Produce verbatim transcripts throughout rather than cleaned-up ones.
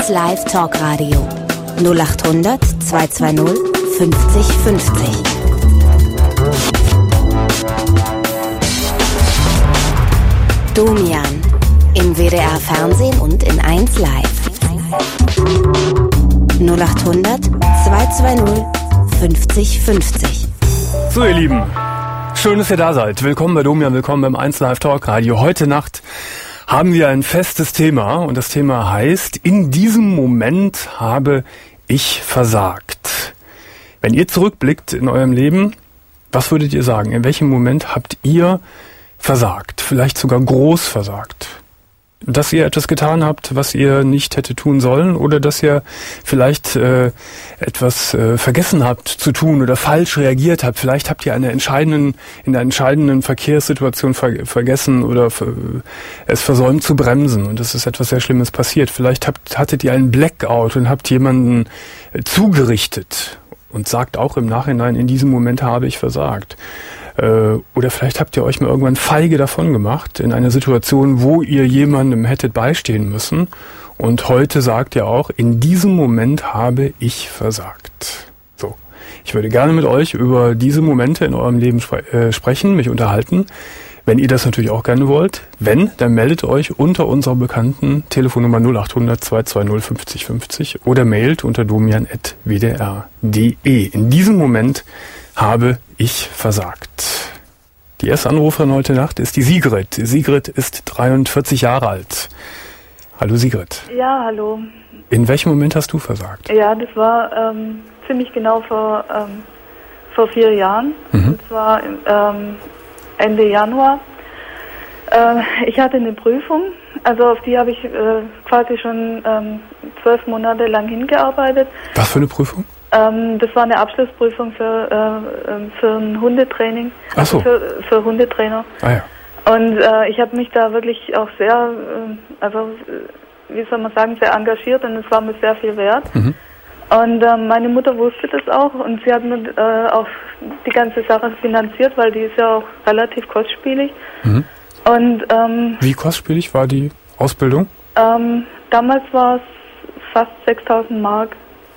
eins Live Talkradio null acht hundert zweihundertzweißig fünfzig fünfzig. Domian im W D R Fernsehen und in eins Live. null acht hundert zweihundertzweißig fünfzig fünfzig. So, ihr Lieben, schön, dass ihr da seid. Willkommen bei Domian, willkommen beim eins Live Talkradio. Heute Nacht haben wir ein festes Thema und das Thema heißt: In diesem Moment habe ich versagt. Wenn ihr zurückblickt in eurem Leben, was würdet ihr sagen? In welchem Moment habt ihr versagt? Vielleicht sogar groß versagt? Dass ihr etwas getan habt, was ihr nicht hätte tun sollen, oder dass ihr vielleicht äh, etwas äh, vergessen habt zu tun oder falsch reagiert habt. Vielleicht habt ihr eine entscheidenden, in einer entscheidenden Verkehrssituation ver- vergessen oder ver- es versäumt zu bremsen und es ist etwas sehr Schlimmes passiert. Vielleicht habt, hattet ihr einen Blackout und habt jemanden äh, zugerichtet und sagt auch im Nachhinein: In diesem Moment habe ich versagt. Oder vielleicht habt ihr euch mal irgendwann feige davon gemacht in einer Situation, wo ihr jemandem hättet beistehen müssen. Und heute sagt ihr auch: In diesem Moment habe ich versagt. So, ich würde gerne mit euch über diese Momente in eurem Leben spre- äh, sprechen, mich unterhalten. Wenn ihr das natürlich auch gerne wollt. Wenn, dann meldet euch unter unserer bekannten Telefonnummer null acht hundert zweihundertzweißig fünfzig fünfzig oder mailt unter domian at w d r punkt d e. In diesem Moment habe ich versagt. Die erste Anruferin heute Nacht ist die Sigrid. Sigrid ist dreiundvierzig Jahre alt. Hallo Sigrid. Ja, hallo. In welchem Moment hast du versagt? Ja, das war ähm, ziemlich genau vor, ähm, vor vier Jahren. Mhm. Und zwar ähm, Ende Januar. Äh, ich hatte eine Prüfung, also auf die habe ich äh, quasi schon ähm, zwölf Monate lang hingearbeitet. Was für eine Prüfung? Ähm, das war eine Abschlussprüfung für, äh, für ein Hundetraining, Ach so. also für, für Hundetrainer. Ah ja. Und äh, ich habe mich da wirklich auch sehr, äh, also wie soll man sagen, sehr engagiert und es war mir sehr viel wert. Mhm. Und äh, meine Mutter wusste das auch und sie hat mir äh, auch die ganze Sache finanziert, weil die ist ja auch relativ kostspielig. Mhm. Und ähm, wie kostspielig war die Ausbildung? Ähm, damals war es fast sechstausend Mark.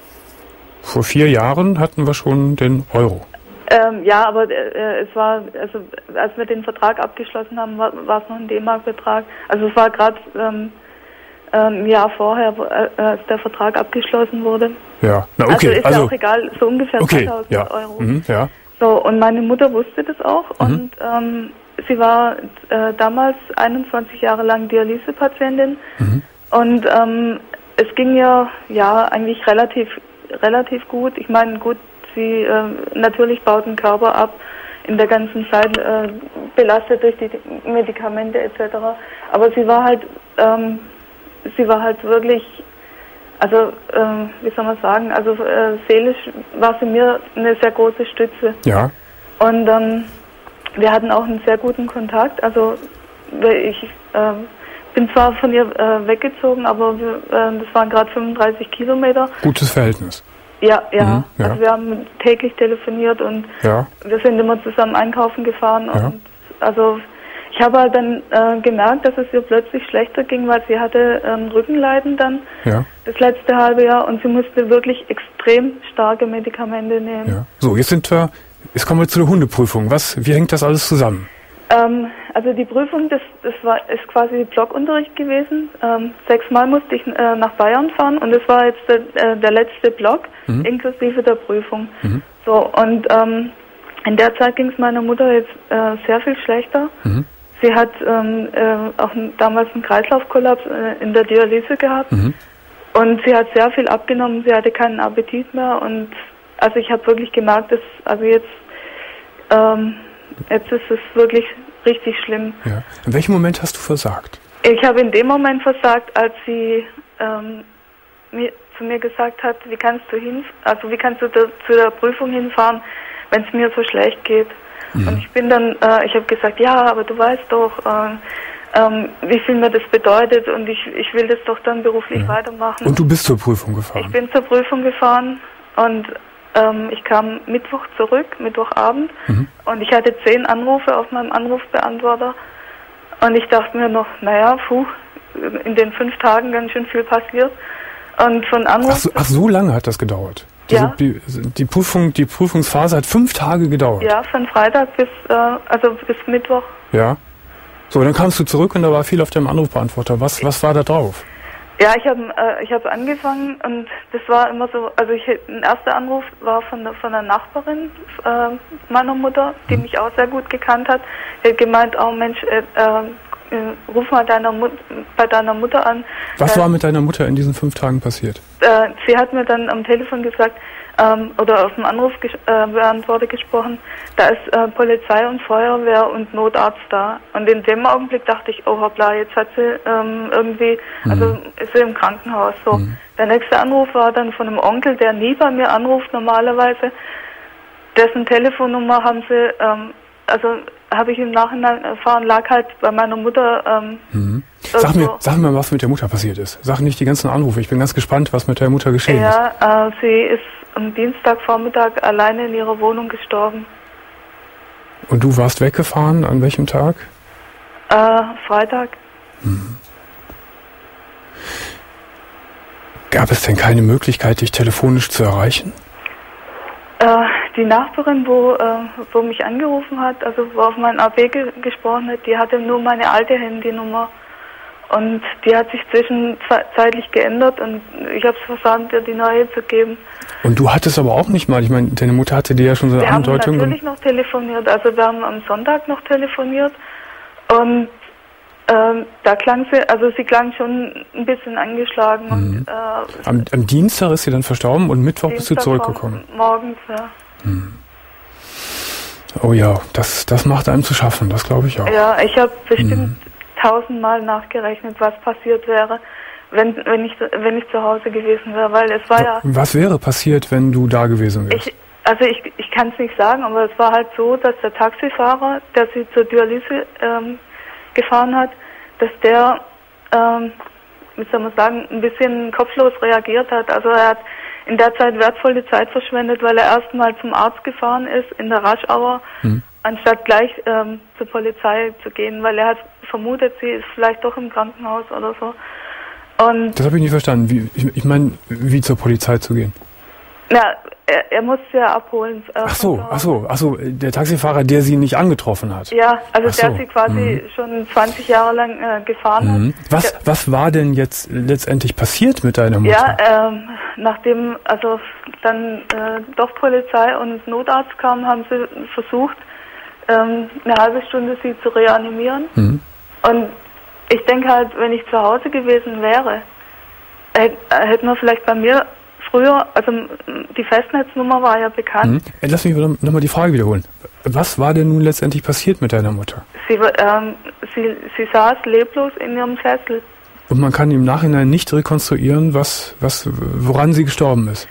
Vor vier Jahren hatten wir schon den Euro. Ähm, ja, aber äh, es war, also als wir den Vertrag abgeschlossen haben, war, war es noch ein D-Mark-Betrag. Also es war gerade ähm, ein Jahr vorher, äh, als der Vertrag abgeschlossen wurde. Ja, na okay. Also ist also, ja auch egal, so ungefähr okay, zweitausend ja. Euro. Mhm, ja. So, und meine Mutter wusste das auch Mhm. und ähm, sie war äh, damals einundzwanzig Jahre lang Dialysepatientin mhm. und ähm, es ging ihr ja eigentlich relativ relativ gut. Ich meine, gut, sie äh, natürlich baut den Körper ab, in der ganzen Zeit äh, belastet durch die Medikamente et cetera. Aber sie war halt, ähm, sie war halt wirklich, also äh, wie soll man sagen, also äh, seelisch war sie mir eine sehr große Stütze. Ja. Und ähm, wir hatten auch einen sehr guten Kontakt. Also ich äh, bin zwar von ihr äh, weggezogen, aber wir, äh, das waren gerade fünfunddreißig Kilometer. Gutes Verhältnis. Ja, ja. Mhm, ja. Also wir haben täglich telefoniert und ja. wir sind immer zusammen einkaufen gefahren. Ja. Und also ich habe halt dann äh, gemerkt, dass es ihr plötzlich schlechter ging, weil sie hatte ähm, Rückenleiden dann ja. das letzte halbe Jahr und sie musste wirklich extrem starke Medikamente nehmen. Ja. So, jetzt sind wir, jetzt kommen wir zu der Hundeprüfung. Was, wie hängt das alles zusammen? Ähm, also die Prüfung, das, das war ist quasi Blockunterricht gewesen. Ähm, sechsmal musste ich äh, nach Bayern fahren und das war jetzt der, äh, der letzte Block, mhm. inklusive der Prüfung. Mhm. So, und ähm, in der Zeit ging es meiner Mutter jetzt äh, sehr viel schlechter. Mhm. Sie hat ähm, äh, auch n- damals einen Kreislaufkollaps äh, in der Dialyse gehabt mhm. und sie hat sehr viel abgenommen, sie hatte keinen Appetit mehr und also ich habe wirklich gemerkt, dass also jetzt ähm, Jetzt ist es wirklich richtig schlimm. Ja. In welchem Moment hast du versagt? Ich habe in dem Moment versagt, als sie ähm, mir, zu mir gesagt hat, wie kannst du hin, also wie kannst du da, zu der Prüfung hinfahren, wenn es mir so schlecht geht. Mhm. Und ich bin dann, äh, ich habe gesagt, ja, aber du weißt doch, äh, ähm, wie viel mir das bedeutet und ich, ich will das doch dann beruflich ja. weitermachen. Und du bist zur Prüfung gefahren? Ich bin zur Prüfung gefahren und Ähm, ich kam Mittwoch zurück, Mittwochabend, mhm. und ich hatte zehn Anrufe auf meinem Anrufbeantworter. Und ich dachte mir noch, naja, puh, in den fünf Tagen ganz schön viel passiert. Und von Anruf... Ach so, ach, so lange hat das gedauert? Diese, Ja. Die, die, Prüfung, die Prüfungsphase hat fünf Tage gedauert? Ja, von Freitag bis, äh, also bis Mittwoch. Ja. So, dann kamst du zurück und da war viel auf deinem Anrufbeantworter. Was, was war da drauf? Ja, ich habe äh, ich hab angefangen und das war immer so, also ich, ein erster Anruf war von, der- von einer Nachbarin äh, meiner Mutter, die Hm. mich auch sehr gut gekannt hat. Die hat gemeint, oh Mensch, äh, äh, ruf mal deiner Mut, bei deiner Mutter an. Was äh, war mit deiner Mutter in diesen fünf Tagen passiert? äh, sie hat mir dann am Telefon gesagt, ähm, oder auf dem Anrufbeantworter äh, gesprochen, da ist äh, Polizei und Feuerwehr und Notarzt da. Und in dem Augenblick dachte ich, oh hoppla, jetzt hat sie ähm, irgendwie, Mhm. also ist sie im Krankenhaus. So. Mhm. Der nächste Anruf war dann von einem Onkel, der nie bei mir anruft normalerweise. Dessen Telefonnummer haben sie, ähm, also habe ich im Nachhinein erfahren, lag halt bei meiner Mutter. Ähm, Mhm. Sag mir, irgendwo. sag mir, was mit der Mutter passiert ist. Sag nicht die ganzen Anrufe. Ich bin ganz gespannt, was mit der Mutter geschehen ist. Ja, äh, sie ist am Dienstagvormittag alleine in ihrer Wohnung gestorben. Und du warst weggefahren, an welchem Tag? Äh, Freitag. Gab es denn keine Möglichkeit, dich telefonisch zu erreichen? Äh, die Nachbarin, wo, äh, wo mich angerufen hat, also wo auf mein A B ge gesprochen hat, die hatte nur meine alte Handynummer. Und die hat sich zwischenzeitlich geändert und ich habe es versäumt, ihr die neue zu geben. Und du hattest aber auch nicht mal, ich meine, deine Mutter hatte dir ja schon so eine Wir haben Andeutung. natürlich noch telefoniert, also wir haben am Sonntag noch telefoniert und ähm, da klang sie, also sie klang schon ein bisschen angeschlagen. Mhm. Und, äh, Am, am Dienstag ist sie dann verstorben und Mittwoch bist du Dienstag zurückgekommen. Morgens, ja. Oh ja, das, das macht einem zu schaffen, das glaube ich auch. Ja, ich habe bestimmt Mhm. tausendmal nachgerechnet, was passiert wäre, wenn wenn ich wenn ich zu Hause gewesen wäre, weil es war ja, Was wäre passiert, wenn du da gewesen wärst? ich also ich ich kann es nicht sagen, aber es war halt so, dass der Taxifahrer, der sie zur Dialyse ähm, gefahren hat, dass der, ähm, wie soll man sagen, ein bisschen kopflos reagiert hat. Also er hat in der Zeit wertvolle Zeit verschwendet, weil er erstmal zum Arzt gefahren ist in der Rush Hour, Hm. anstatt gleich ähm, zur Polizei zu gehen, weil er hat vermutet, sie ist vielleicht doch im Krankenhaus oder so. Und Das habe ich nicht verstanden. Wie, ich ich meine, wie zur Polizei zu gehen. ja, er, er musste sie ja abholen. Äh, Ach so, von zu ach so, ach so, der Taxifahrer, der sie nicht angetroffen hat. Ja, also Ach so, der sie quasi mhm. schon zwanzig Jahre lang äh, gefahren Mhm. hat. Was, Der, was war denn jetzt letztendlich passiert mit deiner Mutter? ja, ähm, nachdem also dann äh, doch Polizei und Notarzt kamen, haben sie versucht, ähm, eine halbe Stunde sie zu reanimieren. Mhm. Und ich denke halt, wenn ich zu Hause gewesen wäre, hätte hätt man vielleicht bei mir früher, also m, die Festnetznummer war ja bekannt. Mhm. Äh, Lass mich nochmal die Frage wiederholen. Was war denn nun letztendlich passiert mit deiner Mutter? Sie, war- ähm, sie, sie saß leblos in ihrem Sessel. Und man kann im Nachhinein nicht rekonstruieren, was, was, woran sie gestorben ist.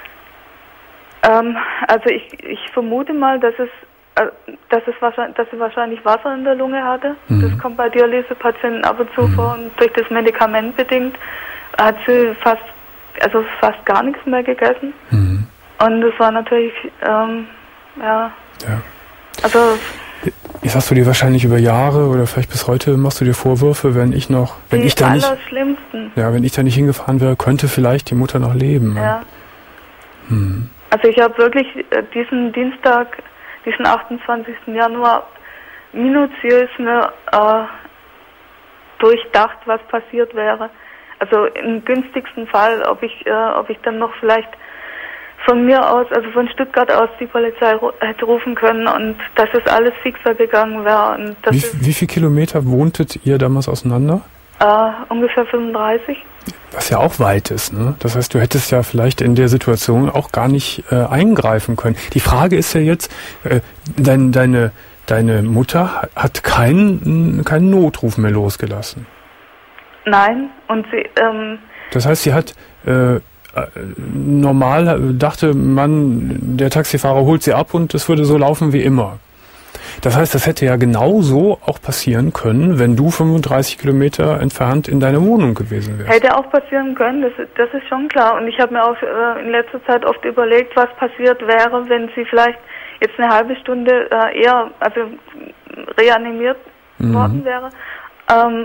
Ähm, also ich, ich vermute mal, dass es, äh, dass es wahrscheinlich, dass sie wahrscheinlich Wasser in der Lunge hatte. Mhm. Das kommt bei Dialysepatienten ab und zu Mhm. vor und durch das Medikament bedingt hat sie fast, also fast gar nichts mehr gegessen. Mhm. Und das war natürlich, ähm, ja, Ja. also Jetzt hast du dir wahrscheinlich über Jahre oder vielleicht bis heute machst du dir Vorwürfe, wenn ich noch, wenn die ich da nicht, Allerschlimmsten. ja, wenn ich da nicht hingefahren wäre, könnte vielleicht die Mutter noch leben. Ja. Hm. Also ich habe wirklich äh, diesen Dienstag, diesen achtundzwanzigsten Januar minutiös mir äh, durchdacht, was passiert wäre. Also im günstigsten Fall, ob ich, äh, ob ich dann noch vielleicht von mir aus, also von Stuttgart aus, die Polizei ru hätte rufen können und dass es alles fixer gegangen wäre. Und das Wie, ist wie viele Kilometer wohntet ihr damals auseinander? äh, ungefähr fünfunddreißig. Was ja auch weit ist, ne? Das heißt, du hättest ja vielleicht in der Situation auch gar nicht äh, eingreifen können. Die Frage ist ja jetzt, äh, dein, deine, deine Mutter hat keinen, keinen Notruf mehr losgelassen. Nein, und sie, ähm, Das heißt, sie hat äh, normal dachte man, der Taxifahrer holt sie ab und es würde so laufen wie immer. Das heißt, das hätte ja genauso auch passieren können, wenn du fünfunddreißig Kilometer entfernt in deiner Wohnung gewesen wärst. hätte auch passieren können, das, ist- das ist schon klar. Und ich habe mir auch äh, in letzter Zeit oft überlegt, was passiert wäre, wenn sie vielleicht jetzt eine halbe Stunde äh, eher, also reanimiert Mhm. worden wäre. Ähm,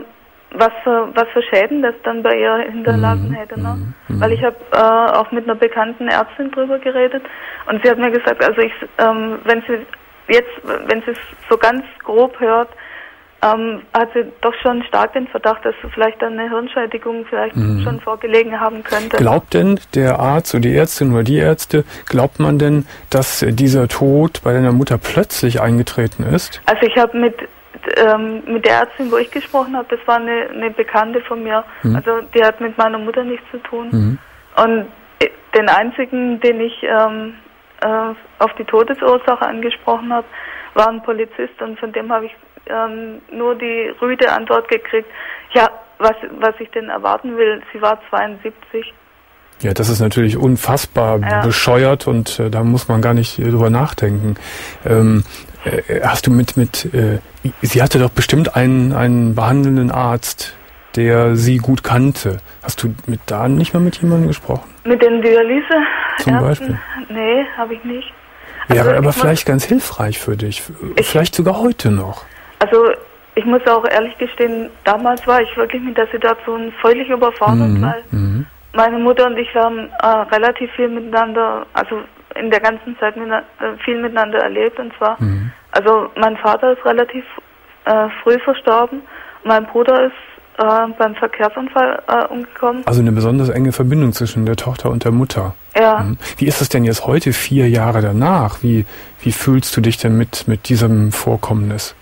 was für, was für Schäden das dann bei ihr hinterlassen mhm. hätte. Ne? Mhm. Weil ich habe äh, auch mit einer bekannten Ärztin drüber geredet und sie hat mir gesagt, also ich, ähm, wenn sie jetzt, wenn sie es so ganz grob hört, ähm, hat sie doch schon stark den Verdacht, dass vielleicht eine Hirnschädigung vielleicht mhm. schon vorgelegen haben könnte. Glaubt denn der Arzt oder die Ärztin oder die Ärzte, glaubt man denn, dass dieser Tod bei deiner Mutter plötzlich eingetreten ist? Also ich habe mit ähm, mit der Ärztin, wo ich gesprochen habe, das war eine, eine Bekannte von mir. Mhm. Also die hat mit meiner Mutter nichts zu tun. Mhm. Und den einzigen, den ich ähm, äh, auf die Todesursache angesprochen habe, war ein Polizist und von dem habe ich ähm, nur die rüde Antwort gekriegt, ja, was, was ich denn erwarten will, sie war zweiundsiebzig. Ja, das ist natürlich unfassbar ja. bescheuert und äh, da muss man gar nicht äh, drüber nachdenken. Ähm, äh, hast du mit, mit äh, sie hatte doch bestimmt einen, einen behandelnden Arzt, der sie gut kannte. Hast du mit da nicht mal mit jemandem gesprochen? Mit den Dialyse? Zum Beispiel? Nee, habe ich nicht. Also wäre aber vielleicht ganz hilfreich für dich. Ich, vielleicht sogar heute noch. Also ich muss auch ehrlich gestehen, damals war ich wirklich mit der Situation völlig überfordert, mhm. weil mhm. meine Mutter und ich, wir haben äh, relativ viel miteinander, also in der ganzen Zeit mit, äh, viel miteinander erlebt. Und zwar, mhm. also mein Vater ist relativ äh, früh verstorben, mein Bruder ist äh, beim Verkehrsunfall äh, umgekommen. Also eine besonders enge Verbindung zwischen der Tochter und der Mutter. Ja. Mhm. Wie ist es denn jetzt heute, vier Jahre danach? Wie, wie fühlst du dich denn mit, mit diesem Vorkommnis?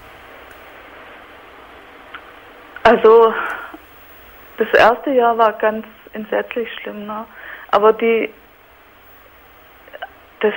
Also das erste Jahr war ganz entsetzlich schlimm, ne? Aber die, das,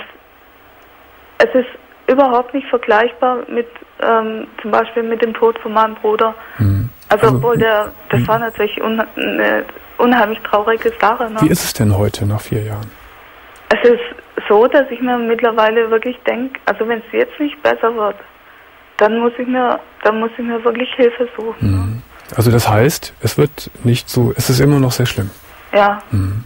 es ist überhaupt nicht vergleichbar mit, ähm, zum Beispiel mit dem Tod von meinem Bruder. Mhm. Also, also obwohl der, das mhm. war natürlich un, eine unheimlich traurige Sache. Ne? Wie ist es denn heute nach vier Jahren? Es ist so, dass ich mir mittlerweile wirklich denke, also wenn es jetzt nicht besser wird, dann muss ich mir, dann muss ich mir wirklich Hilfe suchen. Mhm. Ne? Also das heißt, es wird nicht so, es ist immer noch sehr schlimm. Ja. Mhm.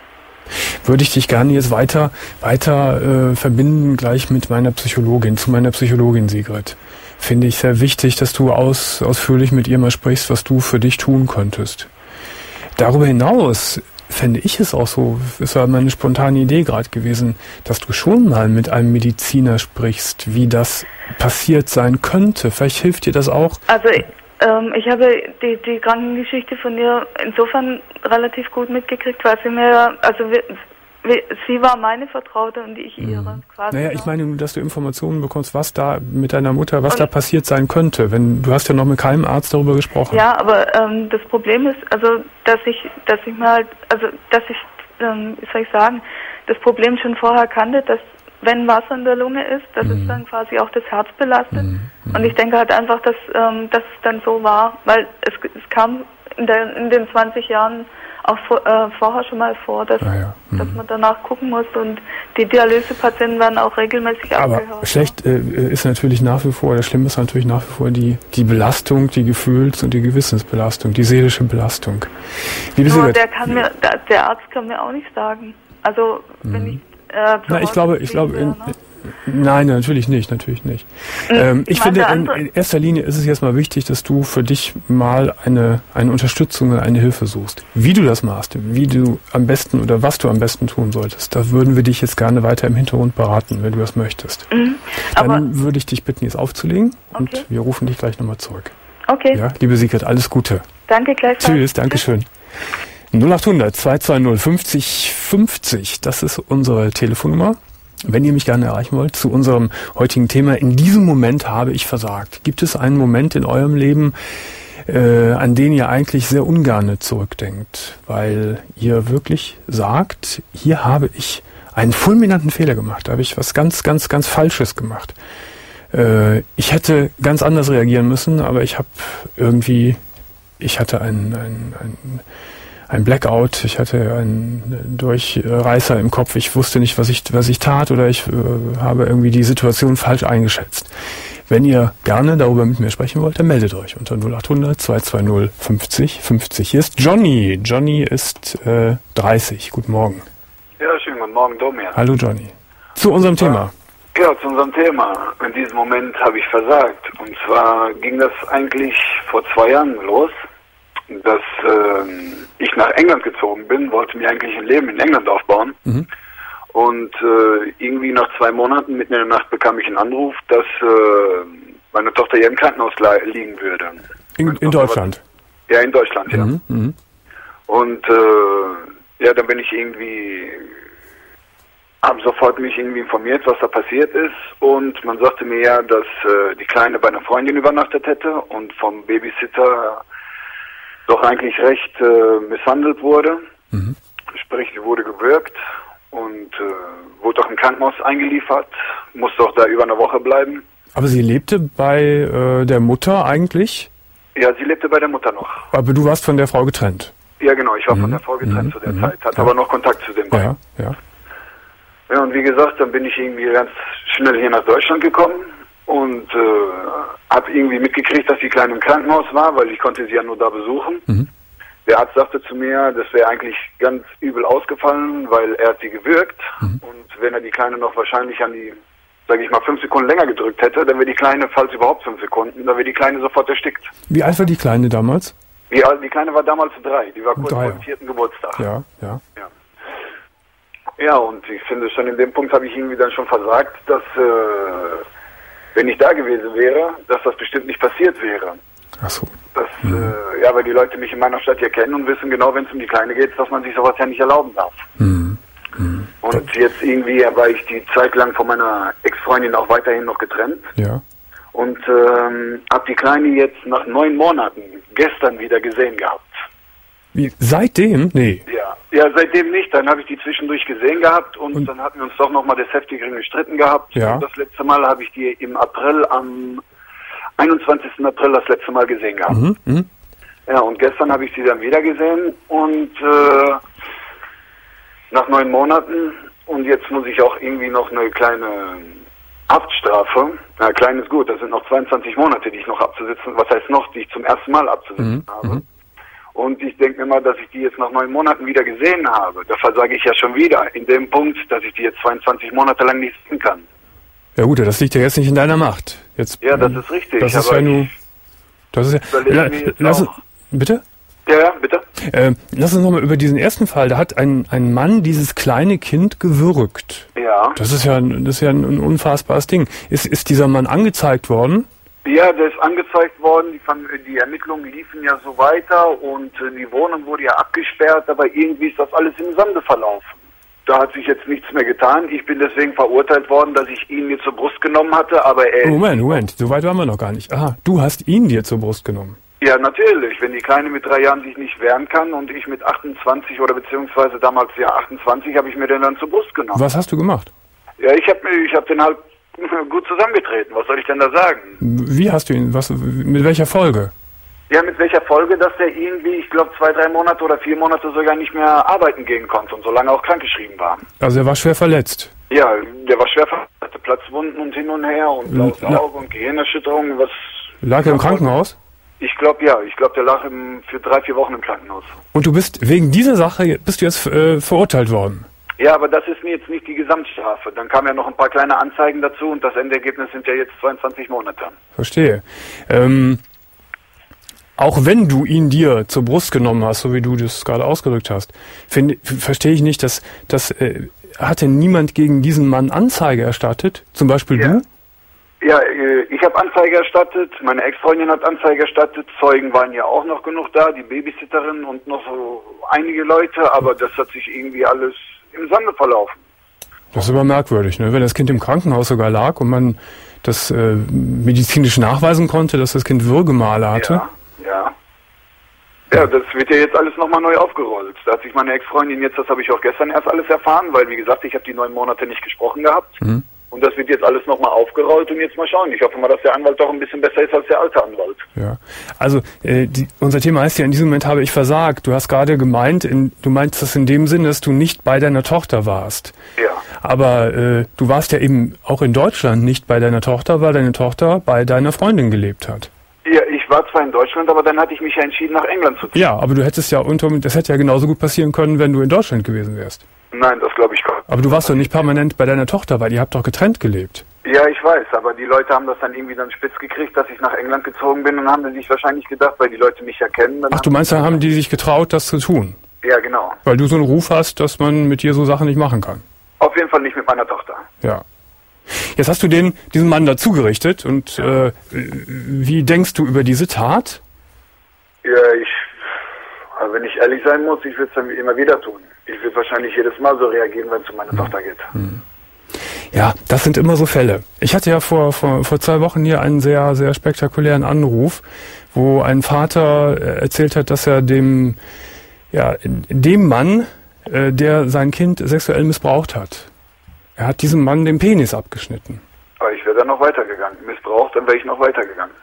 Würde ich dich gerne jetzt weiter, weiter äh, verbinden, gleich mit meiner Psychologin, zu meiner Psychologin Sigrid. Finde ich sehr wichtig, dass du aus, ausführlich mit ihr mal sprichst, was du für dich tun könntest. Darüber hinaus fände ich es auch so, ist ja meine spontane Idee gerade gewesen, dass du schon mal mit einem Mediziner sprichst, wie das passiert sein könnte. Vielleicht hilft dir das auch. Also ähm, ich habe die, die Krankengeschichte von ihr insofern relativ gut mitgekriegt, weil sie mir, also wir, wir, sie war meine Vertraute und ich ihre. Mhm. Quasi. Naja, ich meine, dass du Informationen bekommst, was da mit deiner Mutter, was und da passiert sein könnte. Wenn du hast ja noch mit keinem Arzt darüber gesprochen. Ja, aber ähm, das Problem ist, also dass ich, dass ich mir halt, also dass ich, ähm, wie soll ich sagen, das Problem schon vorher kannte, dass wenn Wasser in der Lunge ist, dass mhm. es dann quasi auch das Herz belastet. Mhm. Und ich denke halt einfach, dass, ähm, dass es dann so war, weil es, es kam in, der, in den zwanzig Jahren auch vor, äh, vorher schon mal vor, dass, ah ja. mhm. dass man danach gucken muss und die Dialysepatienten werden auch regelmäßig Aber abgehört. Aber schlecht äh, ist natürlich nach wie vor, oder schlimm ist natürlich nach wie vor die, die Belastung, die Gefühls- und die Gewissensbelastung, die seelische Belastung. Liebe Nur Sigrid, der kann mir, der, der Arzt kann mir auch nichts sagen. Also mhm. wenn ich Äh, Na, ich glaube, ich glaube, in, nein, natürlich nicht, natürlich nicht. Ähm, ich, ich finde, in, in erster Linie ist es jetzt mal wichtig, dass du für dich mal eine, eine Unterstützung, eine Hilfe suchst. Wie du das machst, wie du am besten oder was du am besten tun solltest, da würden wir dich jetzt gerne weiter im Hintergrund beraten, wenn du das möchtest. Mhm, Dann würde ich dich bitten, jetzt aufzulegen okay. und wir rufen dich gleich nochmal zurück. Okay. Ja, liebe Sigrid, alles Gute. Danke gleichfalls. Tschüss, Dankeschön. null acht hundert zwei zwei null fünfzig fünfzig, das ist unsere Telefonnummer. Wenn ihr mich gerne erreichen wollt, zu unserem heutigen Thema, in diesem Moment habe ich versagt. Gibt es einen Moment in eurem Leben, äh, an den ihr eigentlich sehr ungerne zurückdenkt, weil ihr wirklich sagt, hier habe ich einen fulminanten Fehler gemacht, da habe ich was ganz, ganz, ganz Falsches gemacht. Äh, ich hätte ganz anders reagieren müssen, aber ich habe irgendwie, ich hatte einen, einen, einen ein Blackout, ich hatte einen Durchreißer im Kopf, ich wusste nicht, was ich was ich tat oder ich äh, habe irgendwie die Situation falsch eingeschätzt. Wenn ihr gerne darüber mit mir sprechen wollt, dann meldet euch unter null acht hundert zwei zwei null fünfzig fünfzig. Hier ist Johnny. Johnny ist äh, dreißig. Guten Morgen. Ja, schönen guten Morgen, Domian. Hallo Johnny. Zu unserem ja. Thema. Ja, zu unserem Thema. In diesem Moment habe ich versagt. Und zwar ging das eigentlich vor zwei Jahren los. dass äh, ich nach England gezogen bin, wollte mir eigentlich ein Leben in England aufbauen. Mhm. Und äh, irgendwie nach zwei Monaten, mitten in der Nacht, bekam ich einen Anruf, dass äh, meine Tochter hier im Krankenhaus liegen würde. In, in Deutschland? Was, ja, in Deutschland, ja. Mhm. Mhm. Und äh, ja, dann bin ich irgendwie, habe sofort mich irgendwie informiert, was da passiert ist. Und man sagte mir ja, dass äh, die Kleine bei einer Freundin übernachtet hätte und vom Babysitter doch eigentlich recht äh, misshandelt wurde. Mhm. Sprich, sie wurde gewürgt und äh, wurde auch im Krankenhaus eingeliefert, musste auch da über eine Woche bleiben. Aber sie lebte bei äh, der Mutter eigentlich? Ja, sie lebte bei der Mutter noch. Aber du warst von der Frau getrennt? Ja, genau, ich war mhm. von der Frau getrennt mhm. zu der mhm. Zeit, hatte ja. aber noch Kontakt zu den beiden. Ja, ja. Ja, und wie gesagt, dann bin ich irgendwie ganz schnell hier nach Deutschland gekommen und äh, habe irgendwie mitgekriegt, dass die Kleine im Krankenhaus war, weil ich konnte sie ja nur da besuchen. Mhm. Der Arzt sagte zu mir, das wäre eigentlich ganz übel ausgefallen, weil er hat sie gewürgt. Mhm. Und wenn er die Kleine noch wahrscheinlich an die, sage ich mal, fünf Sekunden länger gedrückt hätte, dann wäre die Kleine, falls überhaupt fünf Sekunden, dann wäre die Kleine sofort erstickt. Wie alt war die Kleine damals? Die, die Kleine war damals drei, die war kurz drei. vor dem vierten Geburtstag. Ja, ja. Ja. Ja, und ich finde schon, in dem Punkt habe ich irgendwie dann schon versagt, dass, äh, wenn ich da gewesen wäre, dass das bestimmt nicht passiert wäre. Ach so. Das, mhm. äh, ja, weil die Leute mich in meiner Stadt hier kennen und wissen genau, wenn es um die Kleine geht, dass man sich sowas ja nicht erlauben darf. Mhm. Mhm. Und jetzt irgendwie war ich die Zeit lang von meiner Ex-Freundin auch weiterhin noch getrennt. Ja. Und ähm, habe die Kleine jetzt nach neun Monaten gestern wieder gesehen gehabt. Wie, seitdem? Nee. Ja, ja, seitdem nicht. Dann habe ich die zwischendurch gesehen gehabt und, und? dann hatten wir uns doch nochmal des Heftigeren gestritten gehabt. Ja. Und das letzte Mal habe ich die im April, am einundzwanzigsten April das letzte Mal gesehen gehabt. Mhm, mh. Ja, und gestern habe ich sie dann wieder gesehen und äh, nach neun Monaten und jetzt muss ich auch irgendwie noch eine kleine Haftstrafe. Na, klein ist gut, das sind noch zweiundzwanzig Monate, die ich noch abzusitzen, was heißt noch, die ich zum ersten Mal abzusitzen mhm, habe. Mhm. Und ich denke mir mal, dass ich die jetzt nach neun Monaten wieder gesehen habe. Da versage ich ja schon wieder in dem Punkt, dass ich die jetzt zweiundzwanzig Monate lang nicht sehen kann. Ja gut, das liegt ja jetzt nicht in deiner Macht. Jetzt, ja, das ist richtig. Das ist ja nur... Das ist ja... La, lass uns, bitte? Ja, ja, bitte. Äh, lass uns nochmal über diesen ersten Fall. Da hat ein, ein Mann dieses kleine Kind gewürgt. Ja. Das ist ja, das ist ja ein unfassbares Ding. Ist, ist dieser Mann angezeigt worden? Ja, der ist angezeigt worden, die, die Ermittlungen liefen ja so weiter und äh, die Wohnung wurde ja abgesperrt, aber irgendwie ist das alles im Sande verlaufen. Da hat sich jetzt nichts mehr getan. Ich bin deswegen verurteilt worden, dass ich ihn mir zur Brust genommen hatte, aber er... Moment, Moment, so weit waren wir noch gar nicht. Aha, du hast ihn dir zur Brust genommen. Ja, natürlich. Wenn die Kleine mit drei Jahren sich nicht wehren kann und ich mit achtundzwanzig oder beziehungsweise damals ja achtundzwanzig, habe ich mir den dann zur Brust genommen. Was hast du gemacht? Ja, ich habe ich hab den halt gut zusammengetreten. Was soll ich denn da sagen? Wie hast du ihn? Was? Mit welcher Folge? Ja, mit welcher Folge, dass der irgendwie, ich glaube, zwei, drei Monate oder vier Monate sogar nicht mehr arbeiten gehen konnte und so lange auch krankgeschrieben war. Also er war schwer verletzt? Ja, der war schwer verletzt, hatte Platzwunden und hin und her und blaues Auge und Gehirnerschütterung. Was lag er im Krankenhaus? Ich glaube ja, ich glaube, der lag im, für drei, vier Wochen im Krankenhaus. Und du bist wegen dieser Sache, bist du jetzt äh, verurteilt worden? Ja, aber das ist mir jetzt nicht die Gesamtstrafe. Dann kamen ja noch ein paar kleine Anzeigen dazu und das Endergebnis sind ja jetzt zweiundzwanzig Monate. Verstehe. Ähm, auch wenn du ihn dir zur Brust genommen hast, so wie du das gerade ausgedrückt hast, finde, verstehe ich nicht, dass, dass äh, hatte niemand gegen diesen Mann Anzeige erstattet? Zum Beispiel ja. du? Ja, ich habe Anzeige erstattet, meine Ex-Freundin hat Anzeige erstattet, Zeugen waren ja auch noch genug da, die Babysitterin und noch so einige Leute, aber das hat sich irgendwie alles im Sande verlaufen. Das ist aber merkwürdig, ne? Wenn das Kind im Krankenhaus sogar lag und man das äh, medizinisch nachweisen konnte, dass das Kind Würgemale hatte. Ja, ja. Ja, das wird ja jetzt alles nochmal neu aufgerollt. Da hat sich meine Ex-Freundin jetzt, das habe ich auch gestern erst alles erfahren, weil wie gesagt, ich habe die neun Monate nicht gesprochen gehabt. Mhm. Und das wird jetzt alles nochmal aufgerollt und jetzt mal schauen. Ich hoffe mal, dass der Anwalt doch ein bisschen besser ist als der alte Anwalt. Ja, also äh, die, unser Thema heißt ja, in diesem Moment habe ich versagt. Du hast gerade gemeint, in, du meinst das in dem Sinne, dass du nicht bei deiner Tochter warst. Ja. Aber äh, du warst ja eben auch in Deutschland nicht bei deiner Tochter, weil deine Tochter bei deiner Freundin gelebt hat. Ja, ich war zwar in Deutschland, aber dann hatte ich mich ja entschieden, nach England zu ziehen. Ja, aber du hättest ja unter, das hätte ja genauso gut passieren können, wenn du in Deutschland gewesen wärst. Nein, das glaube ich gar nicht. Aber du warst doch nicht permanent bei deiner Tochter, weil ihr habt doch getrennt gelebt. Ja, ich weiß, aber die Leute haben das dann irgendwie dann spitz gekriegt, dass ich nach England gezogen bin und haben dann sich wahrscheinlich gedacht, weil die Leute mich ja kennen. Ach, du meinst, da haben die sich getraut, das zu tun? Ja, genau. Weil du so einen Ruf hast, dass man mit dir so Sachen nicht machen kann. Auf jeden Fall nicht mit meiner Tochter. Ja. Jetzt hast du den, diesen Mann dazugerichtet und äh, wie denkst du über diese Tat? Ja, ich, also wenn ich ehrlich sein muss, ich würde es dann immer wieder tun. Ich würde wahrscheinlich jedes Mal so reagieren, wenn es um meine hm. Tochter geht. Hm. Ja, das sind immer so Fälle. Ich hatte ja vor, vor, vor zwei Wochen hier einen sehr, sehr spektakulären Anruf, wo ein Vater erzählt hat, dass er dem, ja, dem Mann, äh, der sein Kind sexuell missbraucht hat, er hat diesem Mann den Penis abgeschnitten. Aber ich wäre dann noch weitergegangen. Missbraucht, dann wäre ich noch weitergegangen.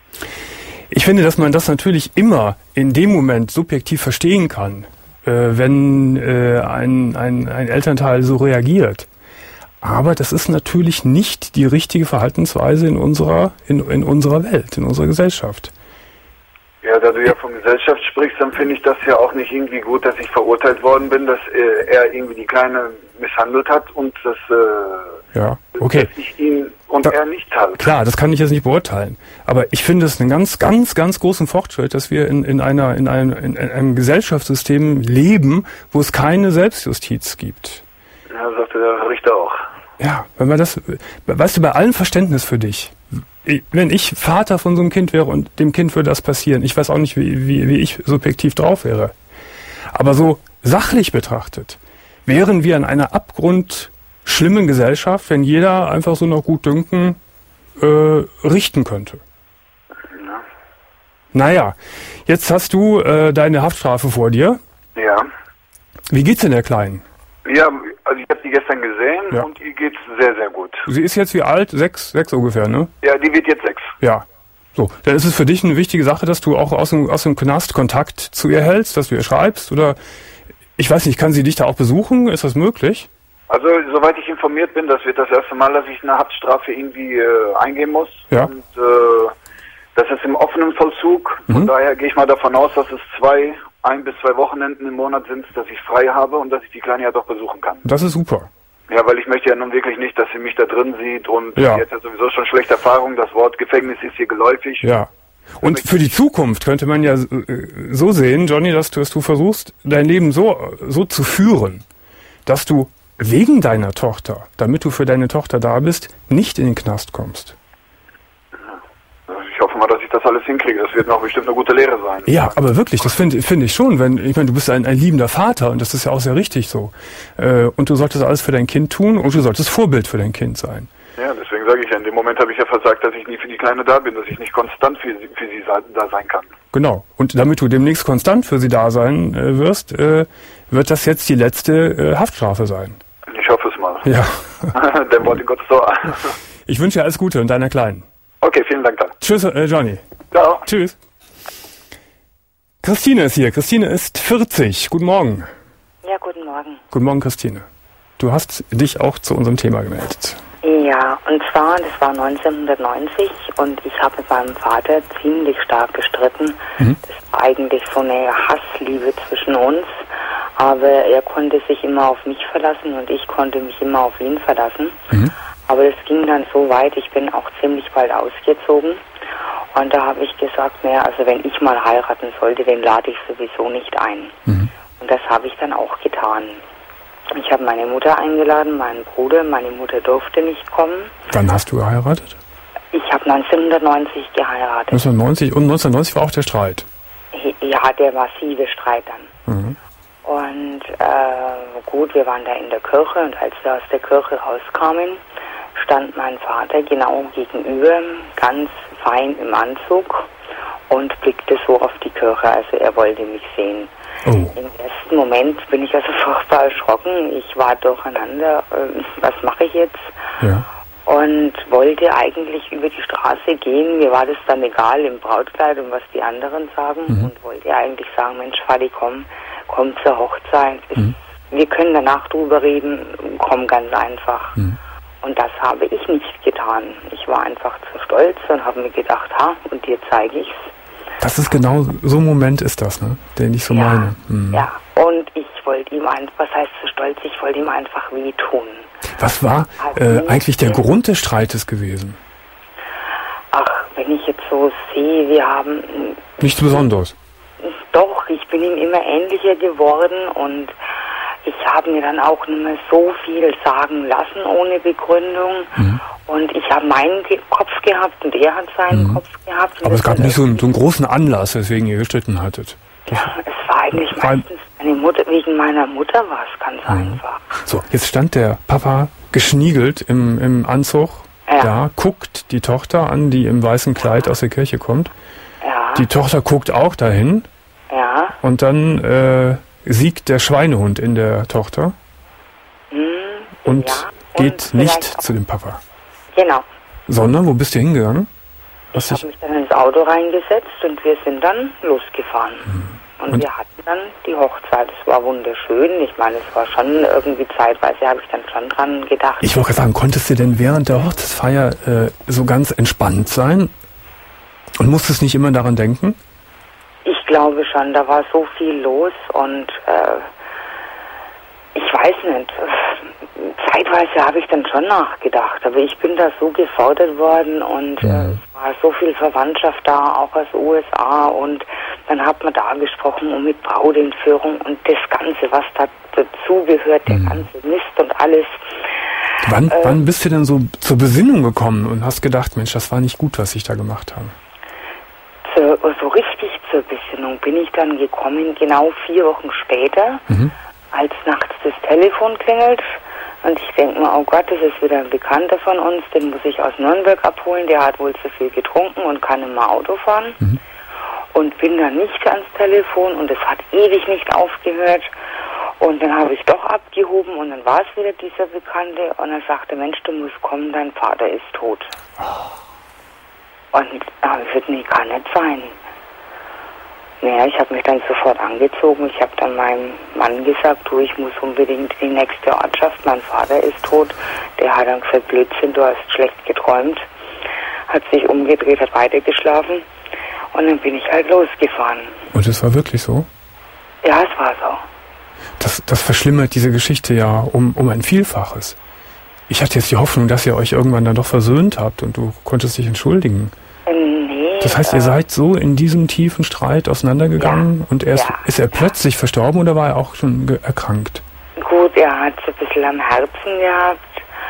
Ich finde, dass man das natürlich immer in dem Moment subjektiv verstehen kann, äh, wenn äh, ein, ein, ein Elternteil so reagiert. Aber das ist natürlich nicht die richtige Verhaltensweise in unserer, in, in unserer Welt, in unserer Gesellschaft. Ja, da du ja von Gesellschaft sprichst, dann finde ich das ja auch nicht irgendwie gut, dass ich verurteilt worden bin, dass äh, er irgendwie die Kleine misshandelt hat und dass, äh, ja, okay. dass ich ihn und da, er nicht halt. Klar, das kann ich jetzt nicht beurteilen. Aber ich finde es einen ganz, ganz, ganz großen Fortschritt, dass wir in, in, einer, in, einem, in einem Gesellschaftssystem leben, wo es keine Selbstjustiz gibt. Ja, sagte der Richter auch. Ja, wenn man das, weißt du, bei allem Verständnis für dich, wenn ich Vater von so einem Kind wäre und dem Kind würde das passieren, ich weiß auch nicht, wie, wie, wie ich subjektiv drauf wäre. Aber so sachlich betrachtet, wären wir in einer abgrundschlimmen Gesellschaft, wenn jeder einfach so nach Gutdünken äh, richten könnte. Ja. Naja, jetzt hast du äh, deine Haftstrafe vor dir. Ja. Wie geht's denn der Kleinen? Ja, also ich habe die gestern gesehen ja. und ihr geht's sehr, sehr gut. Sie ist jetzt wie alt? Sechs, sechs ungefähr, ne? Ja, die wird jetzt sechs. Ja. So, dann ist es für dich eine wichtige Sache, dass du auch aus dem, aus dem Knast Kontakt zu ihr hältst, dass du ihr schreibst oder, ich weiß nicht, kann sie dich da auch besuchen? Ist das möglich? Also, soweit ich informiert bin, das wird das erste Mal, dass ich eine Haftstrafe irgendwie äh, eingehen muss. Ja. Und äh, das ist im offenen Vollzug. Von mhm. daher gehe ich mal davon aus, dass es zwei ein bis zwei Wochenenden im Monat sind, dass ich frei habe und dass ich die Kleine ja doch besuchen kann. Das ist super. Ja, weil ich möchte ja nun wirklich nicht, dass sie mich da drin sieht und ja. jetzt hat sowieso schon schlechte Erfahrung. Das Wort Gefängnis ist hier geläufig. Ja. Und für die Zukunft könnte man ja so sehen, Johnny, dass du, dass du versuchst, dein Leben so, so zu führen, dass du wegen deiner Tochter, damit du für deine Tochter da bist, nicht in den Knast kommst. Ich hoffe mal, dass ich das alles hinkriege. Das wird noch bestimmt eine gute Lehre sein. Ja, aber wirklich, das finde find ich schon. Wenn, ich meine, du bist ein, ein liebender Vater und das ist ja auch sehr richtig so. Äh, und du solltest alles für dein Kind tun und du solltest Vorbild für dein Kind sein. Ja, deswegen sage ich ja, in dem Moment habe ich ja versagt, dass ich nie für die Kleine da bin, dass ich nicht konstant für sie, für sie da sein kann. Genau. Und damit du demnächst konstant für sie da sein äh, wirst, äh, wird das jetzt die letzte äh, Haftstrafe sein. Ich hoffe es mal. Ja. Dein Wort in Gottes Ohr. Ich wünsche dir alles Gute und deiner Kleinen. Okay, vielen Dank dann. Tschüss, äh, Johnny. Ciao. Tschüss. Christine ist hier. Christine ist vierzig. Guten Morgen. Ja, guten Morgen. Guten Morgen, Christine. Du hast dich auch zu unserem Thema gemeldet. Ja, und zwar, das war neunzehnhundertneunzig und ich habe mit meinem Vater ziemlich stark gestritten. Mhm. Das war eigentlich so eine Hassliebe zwischen uns, aber er konnte sich immer auf mich verlassen und ich konnte mich immer auf ihn verlassen. Mhm. Aber das ging dann so weit, ich bin auch ziemlich bald ausgezogen und da habe ich gesagt, naja, also wenn ich mal heiraten sollte, den lade ich sowieso nicht ein. Mhm. Und das habe ich dann auch getan. Ich habe meine Mutter eingeladen, meinen Bruder, meine Mutter durfte nicht kommen. Wann hast du geheiratet? Ich habe neunzehnhundertneunzig geheiratet. neunzehnhundertneunzig und neunzehnhundertneunzig war auch der Streit? Ja, der massive Streit dann. Mhm. Und äh, gut, wir waren da in der Kirche und als wir aus der Kirche rauskamen, stand mein Vater genau gegenüber, ganz fein im Anzug und blickte so auf die Kirche, also er wollte mich sehen. Oh. Im ersten Moment bin ich also furchtbar erschrocken, ich war durcheinander, äh, was mache ich jetzt? Ja. Und wollte eigentlich über die Straße gehen, mir war das dann egal im Brautkleid und was die anderen sagen mhm. und wollte eigentlich sagen, Mensch Vati, komm, komm zur Hochzeit, mhm. wir können danach drüber reden, komm ganz einfach. Mhm. Und das habe ich nicht getan. Ich war einfach zu stolz und habe mir gedacht, ha, und dir zeige ich's. Das ist genau, so ein Moment ist das, ne, den ich so ja, meine. Mhm. Ja, und ich wollte ihm einfach, was heißt zu stolz, ich wollte ihm einfach wehtun. Was war äh, eigentlich der Grund des Streites gewesen? Ach, wenn ich jetzt so sehe, wir haben... Nichts Besonderes? Doch, ich bin ihm immer ähnlicher geworden und ich habe mir dann auch nicht mehr so viel sagen lassen ohne Begründung. Mhm. Und ich habe meinen Ge- Kopf gehabt und er hat seinen mhm. Kopf gehabt. Aber es gab nicht so einen, so einen großen Anlass, weswegen ihr gestritten hattet. Ja, es war eigentlich meistens meine Mutter, wegen meiner Mutter war es ganz mhm. einfach. So, jetzt stand der Papa geschniegelt im, im Anzug ja. da, guckt die Tochter an, die im weißen Kleid aus der Kirche kommt. Ja. Die Tochter guckt auch dahin. Ja. Und dann äh, siegt der Schweinehund in der Tochter hm, und ja. geht und nicht zu dem Papa. Genau. Sondern, wo bist du hingegangen? Was ich habe mich dann ins Auto reingesetzt und wir sind dann losgefahren. Hm. Und, und wir hatten dann die Hochzeit. Es war wunderschön. Ich meine, es war schon irgendwie zeitweise, habe ich dann schon dran gedacht. Ich wollte sagen, konntest du denn während der Hochzeitsfeier äh, so ganz entspannt sein? Und musstest nicht immer daran denken? Ich glaube schon, da war so viel los und äh, ich weiß nicht, zeitweise habe ich dann schon nachgedacht, aber ich bin da so gefordert worden und ja. äh, es war so viel Verwandtschaft da, auch aus U S A und dann hat man da gesprochen um mit Brautentführung und das Ganze, was da dazugehört, der mhm. ganze Mist und alles. Wann, äh, wann bist du denn so zur Besinnung gekommen und hast gedacht, Mensch, das war nicht gut, was ich da gemacht habe? So, so richtig zur Besinnung bin ich dann gekommen, genau vier Wochen später, mhm. als nachts das Telefon klingelt und ich denke mir, oh Gott, das ist wieder ein Bekannter von uns, den muss ich aus Nürnberg abholen, der hat wohl zu viel getrunken und kann nicht mehr Auto fahren mhm. und bin dann nicht ans Telefon und es hat ewig nicht aufgehört und dann habe ich doch abgehoben und dann war es wieder dieser Bekannte und er sagte, Mensch, du musst kommen, dein Vater ist tot. Oh. Und da habe ich gesagt, nee, kann nicht sein. Naja, ich habe mich dann sofort angezogen. Ich habe dann meinem Mann gesagt, du, ich muss unbedingt in die nächste Ortschaft. Mein Vater ist tot. Der hat dann gesagt, Blödsinn, du hast schlecht geträumt. Hat sich umgedreht, hat weitergeschlafen. Und dann bin ich halt losgefahren. Und es war wirklich so? Ja, es war so. Das, das verschlimmert diese Geschichte ja um, um ein Vielfaches. Ich hatte jetzt die Hoffnung, dass ihr euch irgendwann dann doch versöhnt habt und du konntest dich entschuldigen. Nee. Das heißt, ihr seid so in diesem tiefen Streit auseinandergegangen ja, und er ist, ja, ist er plötzlich ja. verstorben oder war er auch schon ge- erkrankt? Gut, er hat so ein bisschen am Herzen gehabt.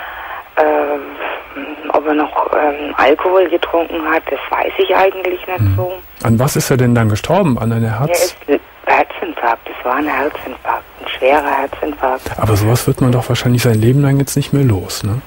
Äh, ob er noch ähm, Alkohol getrunken hat, das weiß ich eigentlich nicht hm. so. An was ist er denn dann gestorben? An einer Herz... Er ist Herzinfarkt, das war ein Herzinfarkt, ein schwerer Herzinfarkt. Aber sowas wird man doch wahrscheinlich sein Leben lang jetzt nicht mehr los, ne?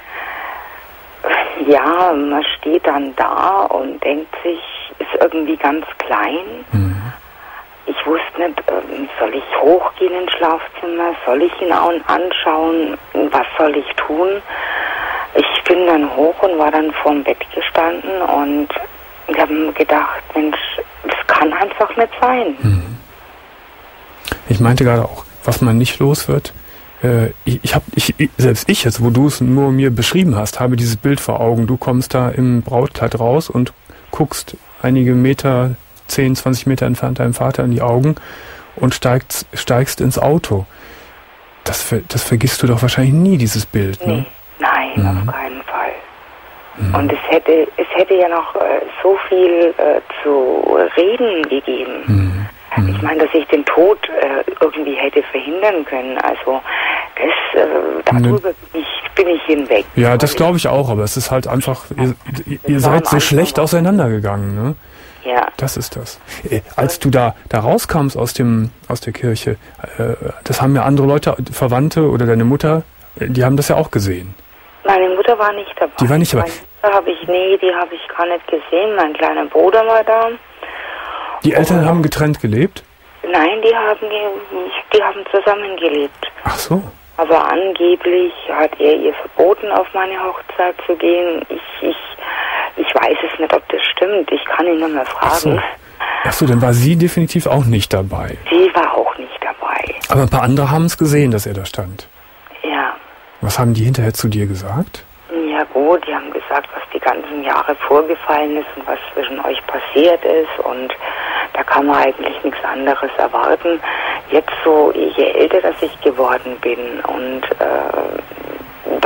Ja, man steht dann da und denkt sich, ist irgendwie ganz klein. Mhm. Ich wusste nicht, soll ich hochgehen ins Schlafzimmer, soll ich ihn auch anschauen, was soll ich tun? Ich bin dann hoch und war dann vorm Bett gestanden und ich habe mir gedacht, Mensch, das kann einfach nicht sein. Mhm. Ich meinte gerade auch, was man nicht los wird. Äh, ich, ich habe, ich, selbst ich jetzt, wo du es nur mir beschrieben hast, habe dieses Bild vor Augen. Du kommst da im Brautkleid raus und guckst einige Meter, zehn, zwanzig Meter entfernt deinem Vater in die Augen und steigst, steigst ins Auto. Das, das vergisst du doch wahrscheinlich nie, dieses Bild, ne? Nee, nein, mhm. auf keinen Fall. Mhm. Und es hätte, es hätte ja noch äh, so viel äh, zu reden gegeben. Mhm. Ich meine, dass ich den Tod äh, irgendwie hätte verhindern können. Also das, äh, darüber ne. bin, ich, bin ich hinweg. Ja, das glaube ich auch, aber es ist halt einfach, ihr, ihr seid so schlecht auseinandergegangen, ne? Ja. Das ist das. Äh, als du da, da rauskommst aus dem, aus der Kirche, äh, das haben ja andere Leute, Verwandte oder deine Mutter, die haben das ja auch gesehen. Meine Mutter war nicht dabei. Die war nicht dabei? Meine Mutter habe ich, nee, die habe ich gar nicht gesehen. Mein kleiner Bruder war da. Die Eltern haben getrennt gelebt? Nein, die haben, die haben zusammengelebt. Ach so. Aber angeblich hat er ihr verboten, auf meine Hochzeit zu gehen. Ich, ich, ich weiß es nicht, ob das stimmt. Ich kann ihn nur mal fragen. Ach so. Ach so, dann war sie definitiv auch nicht dabei. Sie war auch nicht dabei. Aber ein paar andere haben es gesehen, dass er da stand. Ja. Was haben die hinterher zu dir gesagt? Ja gut, die haben gesagt, was die ganzen Jahre vorgefallen ist und was zwischen euch passiert ist und da kann man eigentlich nichts anderes erwarten. Jetzt so, je älter dass ich geworden bin und äh,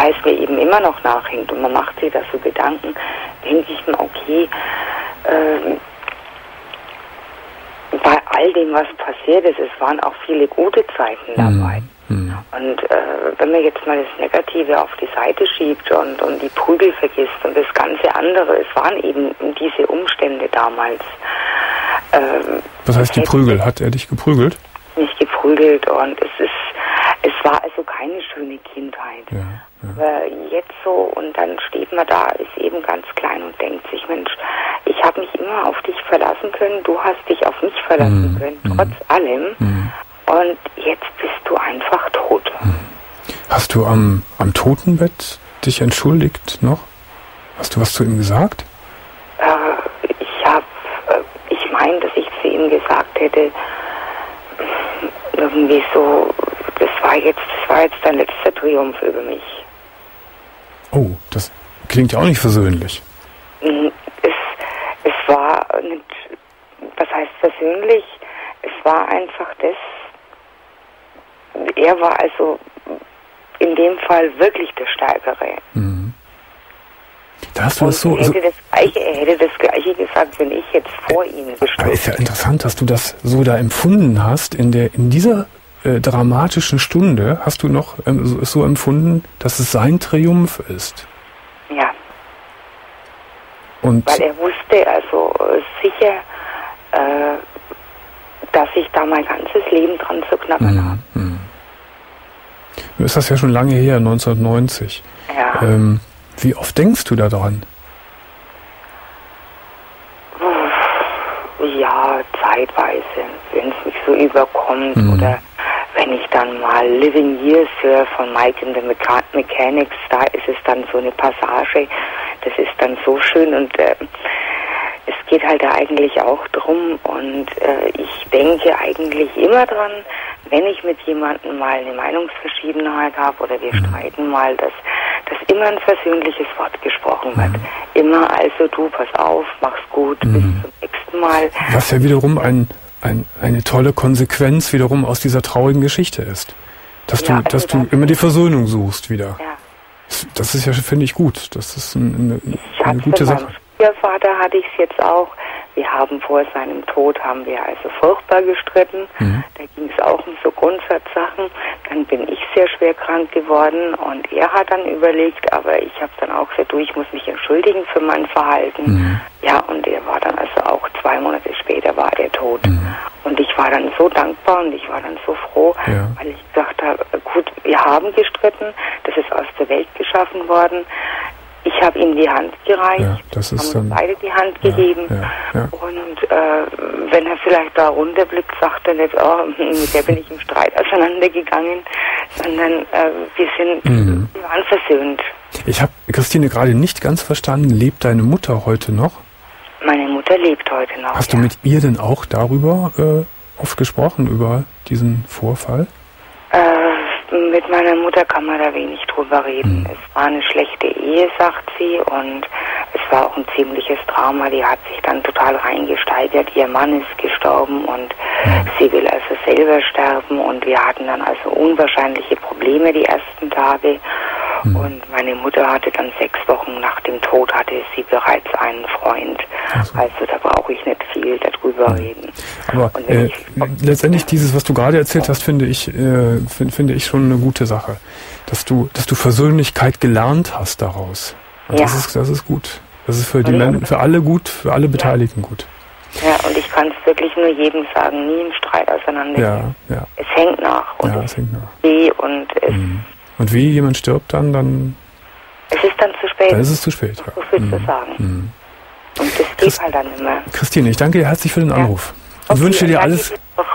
weil es mir eben immer noch nachhängt und man macht sich da so Gedanken, denke ich mir, okay, äh, bei all dem, was passiert ist, es waren auch viele gute Zeiten dabei. Mhm. Und äh, wenn man jetzt mal das Negative auf die Seite schiebt und, und die Prügel vergisst und das ganze andere, es waren eben diese Umstände damals. Ähm, was heißt die Prügel? Hat er dich geprügelt? Nicht geprügelt und es ist, es war also keine schöne Kindheit. Ja, ja. Aber jetzt so, und dann steht man da, ist eben ganz klein und denkt sich, Mensch, ich habe mich immer auf dich verlassen können, du hast dich auf mich verlassen mhm. können, trotz mhm. allem. Mhm. Und jetzt bist du einfach tot. Mhm. Hast du am, am Totenbett dich entschuldigt noch? Hast du was zu ihm gesagt? Äh, ich habe, äh, ich meine, dass ich zu ihm gesagt hätte, irgendwie so, das war jetzt, das war jetzt dein letzter Triumph über mich. Oh, das klingt ja auch nicht versöhnlich. Es, es war nicht, was heißt versöhnlich? Es war einfach das, er war also in dem Fall wirklich der Stärkere. Mhm. Da hast du das so, er hätte das Gleiche, er hätte das Gleiche gesagt, wenn ich jetzt vor ihm gestanden hätte. Aber ist ja interessant, dass du das so da empfunden hast. In der, in dieser äh, dramatischen Stunde hast du noch ähm, so, so empfunden, dass es sein Triumph ist. Ja. Und weil er wusste also äh, sicher, äh, dass ich da mein ganzes Leben dran zu knabbern habe. Mhm. Ist das ja schon lange her, neunzehnhundertneunzig. Ja. Ähm, wie oft denkst du da dran? Ja, zeitweise, wenn es mich so überkommt mhm. oder wenn ich dann mal Living Years höre von Mike and the Mecha- Mechanics, da ist es dann so eine Passage, das ist dann so schön und äh, es geht halt da eigentlich auch drum und äh, ich denke eigentlich immer dran, wenn ich mit jemandem mal eine Meinungsverschiedenheit habe oder wir mhm. streiten mal, dass, dass immer ein versöhnliches Wort gesprochen wird. Mhm. Immer also du, pass auf, mach's gut, mhm. bis zum nächsten Mal. Was ja wiederum ein, ein, eine tolle Konsequenz wiederum aus dieser traurigen Geschichte ist. Dass ja, du, also dass du immer die Versöhnung suchst wieder. Ja. Das ist ja, finde ich, gut. Das ist eine, eine, eine gute Sache. Ihr Vater hatte ich es jetzt auch. Wir haben vor seinem Tod, haben wir also furchtbar gestritten. Mhm. Da ging es auch um so Grundsatzsachen. Dann bin ich sehr schwer krank geworden und er hat dann überlegt, aber ich habe dann auch gesagt, du, ich muss mich entschuldigen für mein Verhalten. Mhm. Ja, und er war dann also auch zwei Monate später war der tot. Mhm. Und ich war dann so dankbar und ich war dann so froh, ja. weil ich gesagt habe, gut, wir haben gestritten, das ist aus der Welt geschaffen worden. Ich habe ihm die Hand gereicht, ja, das ist haben uns dann, beide die Hand ja, gegeben ja, ja. und äh, wenn er vielleicht da runterblickt, sagt er nicht, oh, mit der bin ich im Streit auseinandergegangen, sondern äh, wir sind, mhm. wir waren versöhnt. Ich habe Christine gerade nicht ganz verstanden, lebt deine Mutter heute noch? Meine Mutter lebt heute noch. Hast ja. du mit ihr denn auch darüber äh, oft gesprochen, über diesen Vorfall? Äh, mit meiner Mutter kann man da wenig drüber reden. Mhm. Es war eine schlechte Ehe, sagt sie, und es war auch ein ziemliches Drama. Die hat sich dann total reingesteigert. Ihr Mann ist gestorben und mhm. sie will also selber sterben und wir hatten dann also unwahrscheinliche Probleme die ersten Tage. Mhm. Und meine Mutter hatte dann sechs Wochen nach dem Tod hatte sie bereits einen Freund. So. Also da brauche ich nicht viel darüber mhm. reden. Aber äh, ich, letztendlich dieses, was du gerade erzählt hast, finde ich, äh, find, finde ich schon eine gute Sache. Dass du, dass du Versöhnlichkeit gelernt hast daraus. Und ja. das ist, das ist gut. Das ist für die Menschen, für alle gut, für alle Beteiligten ja. gut. Ja, und ich kann es wirklich nur jedem sagen, nie im Streit auseinandergehen. Ja, ja. Es hängt nach. Und ja, es hängt nach. Weh und es mhm. Und wie jemand stirbt dann, dann... Es ist dann zu spät. Dann ist es zu spät, ja. So viel mhm. zu sagen. Mhm. Und das geht Christ- halt dann immer. Christine, ich danke dir herzlich für den ja. Anruf. Und okay, wünsche dir alles,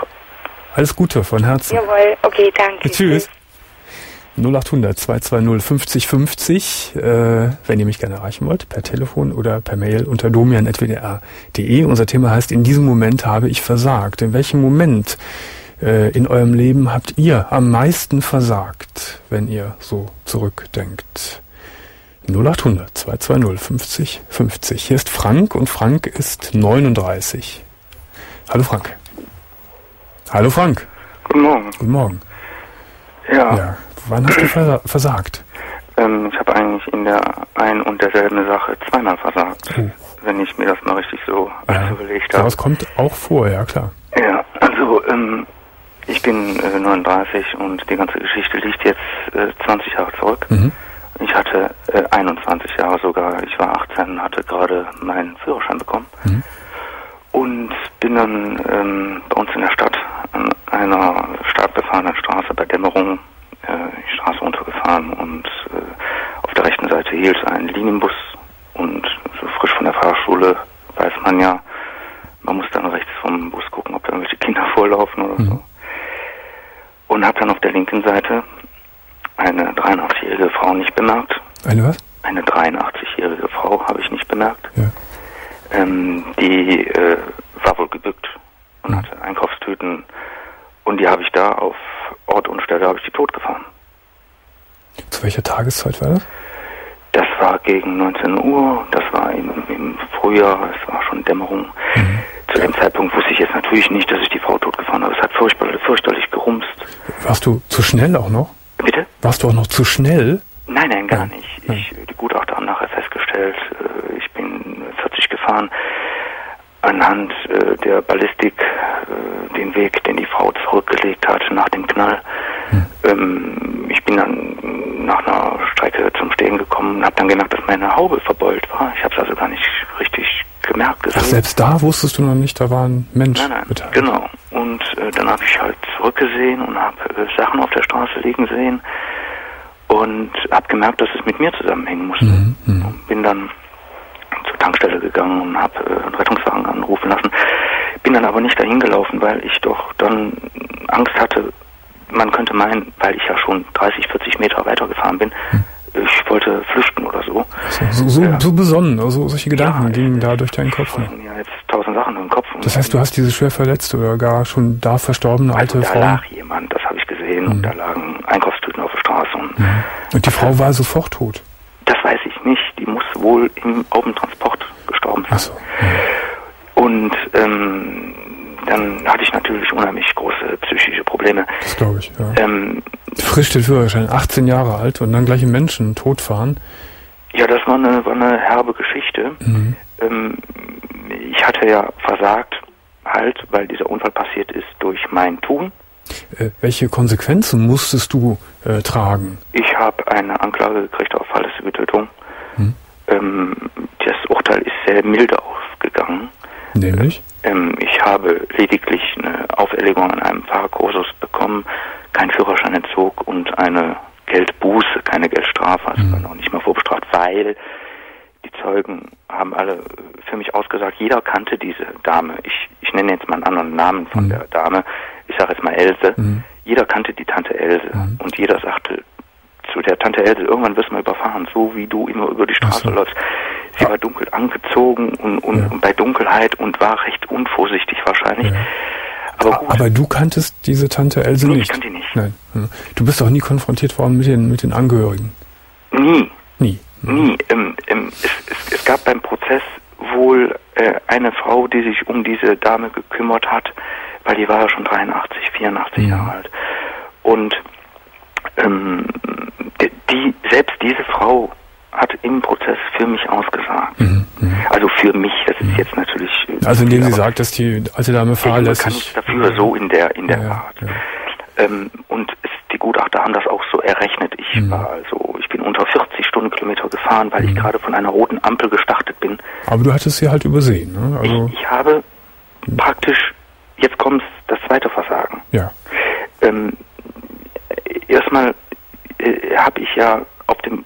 alles Gute von Herzen. Jawohl, okay, danke. Tschüss. null acht hundert zwei zwei null fünfzig fünfzig, äh, wenn ihr mich gerne erreichen wollt, per Telefon oder per Mail unter domian punkt w d r punkt d e. Unser Thema heißt, in diesem Moment habe ich versagt. In welchem Moment äh, in eurem Leben habt ihr am meisten versagt, wenn ihr so zurückdenkt? null acht hundert zwei zwei null fünfzig fünfzig. Hier ist Frank und Frank ist neununddreißig. Hallo Frank. Hallo Frank. Guten Morgen. Guten Morgen. Ja. Ja. Wann hast du versagt? Ähm, ich habe eigentlich in der ein und derselben Sache zweimal versagt, oh. wenn ich mir das mal richtig so ja. überlegt habe. Das kommt auch vor, ja klar. Ja, also ähm, ich bin äh, neununddreißig und die ganze Geschichte liegt jetzt äh, zwanzig Jahre zurück. Mhm. Ich hatte äh, einundzwanzig Jahre sogar, ich war achtzehn, hatte gerade meinen Führerschein bekommen mhm. und bin dann ähm, bei uns in der Stadt an einer stark befahrenen Straße bei Dämmerung äh, die Straße runtergefahren und äh, auf der rechten Seite hielt ein Linienbus und so frisch von der Fahrschule weiß man ja, man muss dann rechts vom Bus gucken, ob da irgendwelche Kinder vorlaufen oder mhm. so. Und habe dann auf der linken Seite eine dreiundachtzig-jährige Frau nicht bemerkt. Eine was? Eine dreiundachtzig-jährige Frau habe ich nicht bemerkt. Ja. Ähm, die äh, war wohl gebückt und mhm. hatte Einkaufstüten. Und die habe ich da auf Ort und Stelle, habe ich die totgefahren. Zu welcher Tageszeit war das? Das war gegen neunzehn Uhr, das war im, im Frühjahr, es war schon Dämmerung. Mhm. Zu dem Zeitpunkt wusste ich jetzt natürlich nicht, dass ich die Frau totgefahren habe. Es hat furchtbar, furchterlich gerumst. Warst du zu schnell auch noch? Bitte? Warst du auch noch zu schnell? Nein, nein, gar nein. nicht. Nein. Ich, die Gutachter haben nachher festgestellt, äh, ich bin vierzig gefahren. Anhand äh, der Ballistik, äh, den Weg, den die Frau zurückgelegt hat nach dem Knall. Hm. Ähm, ich bin dann nach einer Strecke zum Stehen gekommen und habe dann gemerkt, dass meine Haube verbeult war. Ich habe es also gar nicht richtig gemerkt. Ach, selbst da wusstest du noch nicht, da war ein Mensch nein, nein, beteiligt. Genau. Und äh, dann habe ich halt zurückgesehen und habe äh, Sachen auf der Straße liegen sehen und habe gemerkt, dass es mit mir zusammenhängen musste. Mhm, und bin dann zur Tankstelle gegangen und habe äh, einen Rettungswagen anrufen lassen. Bin dann aber nicht dahin gelaufen, weil ich doch dann Angst hatte, man könnte meinen, weil ich ja schon dreißig, vierzig Meter weitergefahren bin, hm. ich wollte flüchten oder so. So, so, so, ja. so besonnen, also solche Gedanken ja, gingen da durch deinen Kopf. Ich mir jetzt tausend Sachen im Kopf. Das heißt, du hast diese schwer verletzte oder gar schon da verstorbene also alte da Frau? Da lag jemand, das habe ich gesehen, hm. und da lagen Einkaufstüten auf der Straße. Und, hm. und die Frau war sofort tot? Das weiß ich nicht. Die muss wohl im Aubentransport gestorben sein. Ach so. Hm. Und ähm, dann hatte ich natürlich unheimlich große psychische Probleme. Das glaube ich, ja. Ähm, Frisch den Führerschein, achtzehn Jahre alt und dann gleich einen Menschen totfahren. Ja, das war eine, war eine herbe Geschichte. Mhm. Ähm, ich hatte ja versagt, halt, weil dieser Unfall passiert ist durch mein Tun. Äh, welche Konsequenzen musstest du äh, tragen? Ich habe eine Anklage gekriegt auf fahrlässige Tötung. Mhm. Ähm, das Urteil ist sehr milde ausgegangen. Nämlich? Ähm, ich habe lediglich eine Auferlegung an einem Fahrkursus bekommen, keinen Führerscheinentzug und eine Geldbuße, keine Geldstrafe, also mhm. noch nicht mal vorbestraft, weil die Zeugen haben alle für mich ausgesagt, jeder kannte diese Dame. Ich, ich nenne jetzt mal einen anderen Namen von mhm. der Dame, ich sage jetzt mal Else. Mhm. Jeder kannte die Tante Else mhm. und jeder sagte zu der Tante Else, irgendwann wirst du mal überfahren, so wie du immer über die Straße so. läufst. Sie war dunkel angezogen und, und, ja. und bei Dunkelheit und war recht unvorsichtig wahrscheinlich. Ja. Aber, gut. Aber du kanntest diese Tante Else nee, nicht? Ich kannte die nicht. Nein. Du bist auch nie konfrontiert worden mit den, mit den Angehörigen? Nie. Nie? Nie. Ähm, ähm, es, es, es gab beim Prozess wohl äh, eine Frau, die sich um diese Dame gekümmert hat, weil die war ja schon dreiundachtzig, vierundachtzig mhm. Jahre alt. Und ähm, die, selbst diese Frau hat im Prozess für mich ausgesagt. Mhm, also für mich, das ist jetzt natürlich... Also indem sie sagt, dass die alte Dame fahrlässig... kann ich dafür so in der in der ja, Art. Ja. Ähm, und es, die Gutachter haben das auch so errechnet. Ich mhm. war also, ich bin unter vierzig Stundenkilometer gefahren, weil mhm. ich gerade von einer roten Ampel gestartet bin. Aber du hattest sie halt übersehen, ne? Also ich, ich habe mhm. praktisch, jetzt kommt das zweite Versagen. Ja. Ähm, erstmal äh, habe ich ja auf dem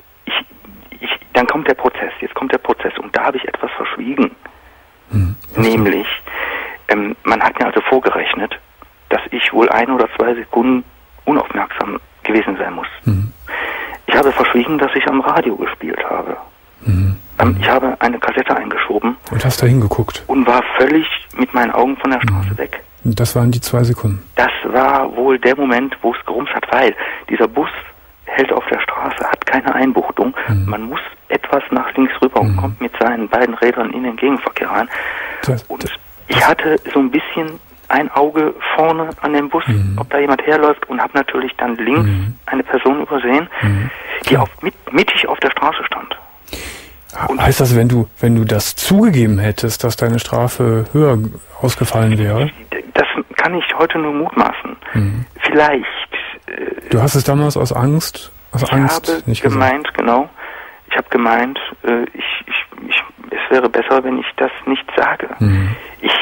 dann kommt der Prozess, jetzt kommt der Prozess und da habe ich etwas verschwiegen. Hm, Nämlich, ähm, man hat mir also vorgerechnet, dass ich wohl ein oder zwei Sekunden unaufmerksam gewesen sein muss. Hm. Ich habe verschwiegen, dass ich am Radio gespielt habe. Hm. Ähm, ich habe eine Kassette eingeschoben. Und hast da hingeguckt. Und war völlig mit meinen Augen von der Straße hm. weg. Das waren die zwei Sekunden. Das war wohl der Moment, wo es gerumst hat, weil dieser Bus hält auf der Straße, hat keine Einbuchtung. Mhm. Man muss etwas nach links rüber und mhm. kommt mit seinen beiden Rädern in den Gegenverkehr rein. Das, und das, ich hatte so ein bisschen ein Auge vorne an dem Bus, mhm. ob da jemand herläuft und habe natürlich dann links mhm. eine Person übersehen. Mhm. die auf, mit, mittig auf der Straße stand. Und heißt das, wenn du, wenn du das zugegeben hättest, dass deine Strafe höher ausgefallen wäre? Das kann ich heute nur mutmaßen. Mhm. Vielleicht. Äh, du hast es damals aus Angst, aus ich Angst habe nicht gemeint, gesagt. genau. Ich habe gemeint, äh, ich, ich, ich, es wäre besser, wenn ich das nicht sage. Mhm. Ich,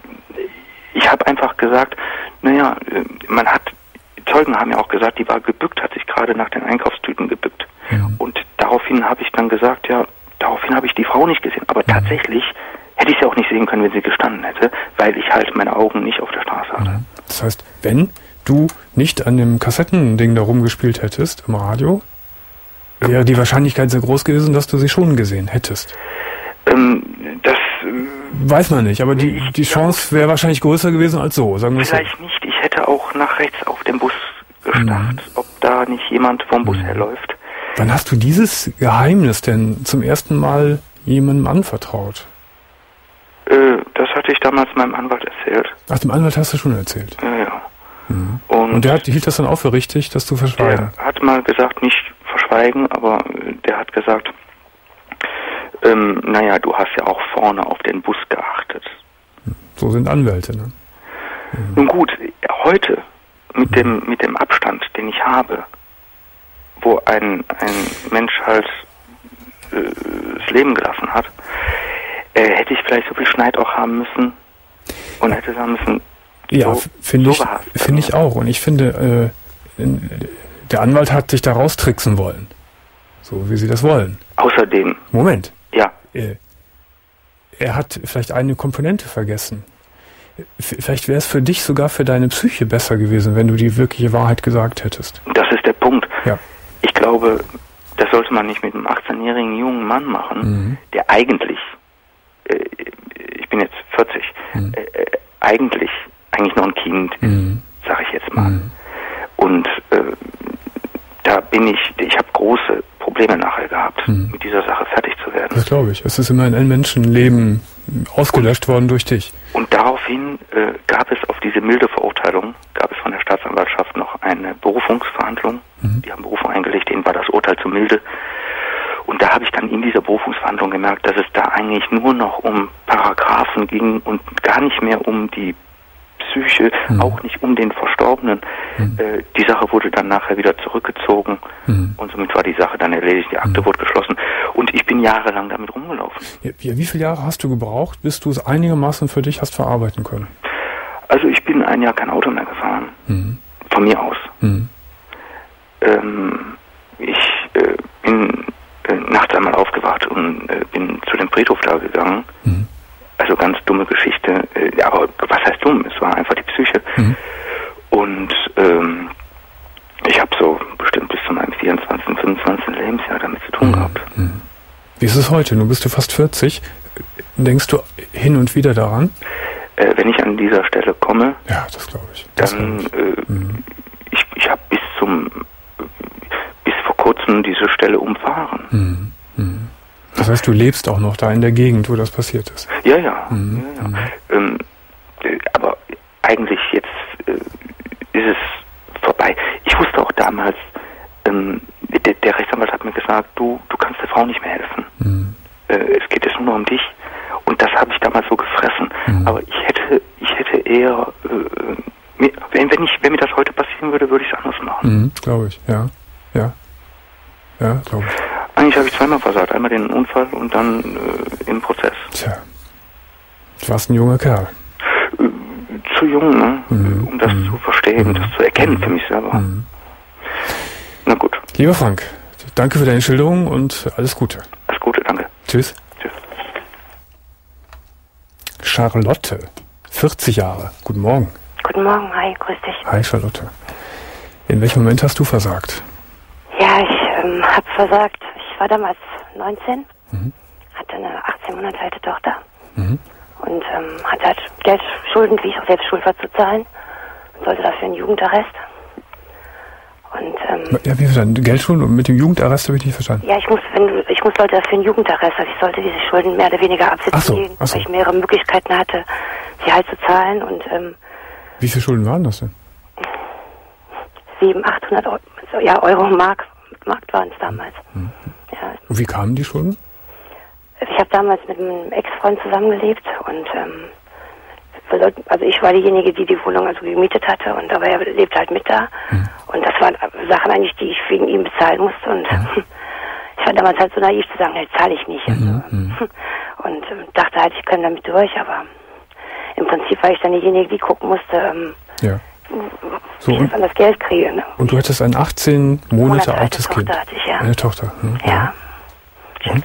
ich habe einfach gesagt, naja, man hat, Zeugen haben ja auch gesagt, die war gebückt, hat sich gerade nach den Einkaufstüten gebückt. Mhm. Und daraufhin habe ich dann gesagt, ja, daraufhin habe ich die Frau nicht gesehen. Aber mhm. tatsächlich hätte ich sie auch nicht sehen können, wenn sie gestanden hätte, weil ich halt meine Augen nicht auf der Straße hatte. Mhm. Das heißt, wenn du nicht an dem Kassettending da rumgespielt hättest im Radio, wäre die Wahrscheinlichkeit sehr groß gewesen, dass du sie schon gesehen hättest. Ähm, das weiß man nicht, aber die, die Chance wäre wahrscheinlich größer gewesen als so, sagen wir so. Vielleicht nicht. Ich hätte auch nach rechts auf den Bus gestarrt, mhm. ob da nicht jemand vom Bus mhm. herläuft. Wann hast du dieses Geheimnis denn zum ersten Mal jemandem anvertraut? Äh, das hatte ich damals meinem Anwalt erzählt. Ach, dem Anwalt hast du schon erzählt? Ja, ja. Mhm. Und, Und der hat, hielt das dann auch für richtig, dass du verschweigen? Der hat mal gesagt, nicht verschweigen, aber der hat gesagt, ähm, naja, du hast ja auch vorne auf den Bus geachtet. So sind Anwälte, ne? Mhm. Nun gut, heute mit dem mit dem Abstand, den ich habe, wo ein ein Mensch halt äh, das Leben gelassen hat, äh, hätte ich vielleicht so viel Schneid auch haben müssen und hätte sagen müssen. Ja, so, finde so ich finde ich auch. Und ich finde, äh, der Anwalt hat dich da raustricksen wollen, so wie sie das wollen. Außerdem. Moment. Ja. Äh, er hat vielleicht eine Komponente vergessen. Vielleicht wäre es für dich sogar für deine Psyche besser gewesen, wenn du die wirkliche Wahrheit gesagt hättest. Das ist der Punkt. Ja. Ich glaube, das sollte man nicht mit einem achtzehnjährigen jungen Mann machen, mhm. der eigentlich, äh, ich bin jetzt vierzig, mhm. äh, eigentlich, eigentlich noch ein Kind, mhm. sage ich jetzt mal. Mhm. Und äh, da bin ich, ich habe große Probleme nachher gehabt, mhm. mit dieser Sache fertig zu werden. Das glaube ich. Es ist immerhin ein Menschenleben ausgelöscht und, worden durch dich. Und daraufhin äh, gab es auf diese milde Verurteilung, gab es von der Staatsanwaltschaft noch eine Berufungsverhandlung. Mhm. Die haben Berufung eingelegt, denen war das Urteil zu milde. Und da habe ich dann in dieser Berufungsverhandlung gemerkt, dass es da eigentlich nur noch um Paragraphen ging und gar nicht mehr um die Psyche, mhm. auch nicht um den Verstorbenen. Mhm. Äh, die Sache wurde dann nachher wieder zurückgezogen mhm. und somit war die Sache dann erledigt, die Akte mhm. wurde geschlossen und ich bin jahrelang damit rumgelaufen. Ja, wie viele Jahre hast du gebraucht, bis du es einigermaßen für dich hast verarbeiten können? Also ich bin ein Jahr kein Auto mehr gefahren, mhm. von mir aus. Mhm. Ähm, ich äh, bin äh, nachts einmal aufgewacht und äh, bin zu dem Friedhof da gegangen. Mhm. Also ganz dumme Geschichte, äh, aber was heißt dumm? Es war einfach die Psyche. Mhm. Und ähm, ich habe so bestimmt bis zu meinem vierundzwanzigsten, fünfundzwanzigsten Lebensjahr damit zu tun mhm. gehabt. Mhm. Wie ist es heute? Du bist du fast vierzig. Denkst du hin und wieder daran? Äh, wenn ich an dieser Stelle komme, ja, das glaube ich. Das dann, glaub ich, äh, mhm. ich, ich habe bis zum, bis vor kurzem diese Stelle umfahren. Mhm. Mhm. Das heißt, du lebst auch noch da in der Gegend, wo das passiert ist? Ja, ja. Mhm. ja, ja. Ähm, äh, aber eigentlich jetzt äh, ist es vorbei. Ich wusste auch damals, ähm, der, der Rechtsanwalt hat mir gesagt, du, du kannst der Frau nicht mehr helfen. Mhm. Äh, es geht jetzt nur noch um dich. Und das habe ich damals so gefressen. Mhm. Aber ich hätte, ich hätte eher, äh, mir, wenn, wenn ich, wenn mir das heute passieren würde, würde ich es anders machen. Mhm, glaube ich, ja, ja, ja, glaube ich. Eigentlich habe ich zweimal versagt. Einmal den Unfall und dann äh, im Prozess. Tja. Du warst ein junger Kerl. Äh, zu jung, ne? Mhm. Um das mhm. zu verstehen, mhm. das zu erkennen für mich selber. Mhm. Na gut. Lieber Frank, danke für deine Schilderung und alles Gute. Alles Gute, danke. Tschüss. Tschüss. Charlotte, vierzig Jahre. Guten Morgen. Guten Morgen, hi, grüß dich. Hi Charlotte. In welchem Moment hast du versagt? Ja, ich ähm, habe versagt. Ich war damals neunzehn, mhm. hatte eine achtzehn Monate alte Tochter mhm. und ähm, hatte halt Geldschulden, wie ich auch selbst schuld war, zu zahlen und sollte dafür einen Jugendarrest. Und, ähm, ja, wie verstanden? Geldschulden und mit dem Jugendarrest habe ich nicht verstanden. Ja, ich muss, wenn du, ich muss Leute dafür einen Jugendarrest, also ich sollte diese Schulden mehr oder weniger absitzen so, gehen, so. weil ich mehrere Möglichkeiten hatte, sie halt zu zahlen und ähm, wie viele Schulden waren das denn? sieben, achthundert Euro, ja, Euro, Mark, Mark waren es damals. Mhm. Ja. Und wie kamen die Schulden? Ich habe damals mit einem Ex-Freund zusammengelebt und ähm, also ich war diejenige, die die Wohnung also gemietet hatte und aber er lebte halt mit da. Mhm. Und das waren Sachen eigentlich, die ich wegen ihm bezahlen musste und mhm. ich war damals halt so naiv zu sagen, ne, zahle ich nicht. Also, mhm. Und ähm, dachte halt, ich komme damit durch, aber im Prinzip war ich dann diejenige, die gucken musste, ähm, ja. so, wie ich dann das Geld kriege. Ne? Und du hattest ein achtzehn Monate altes Tochter Kind. Hatte ich, ja. Eine Tochter. Hm. Ja. Und?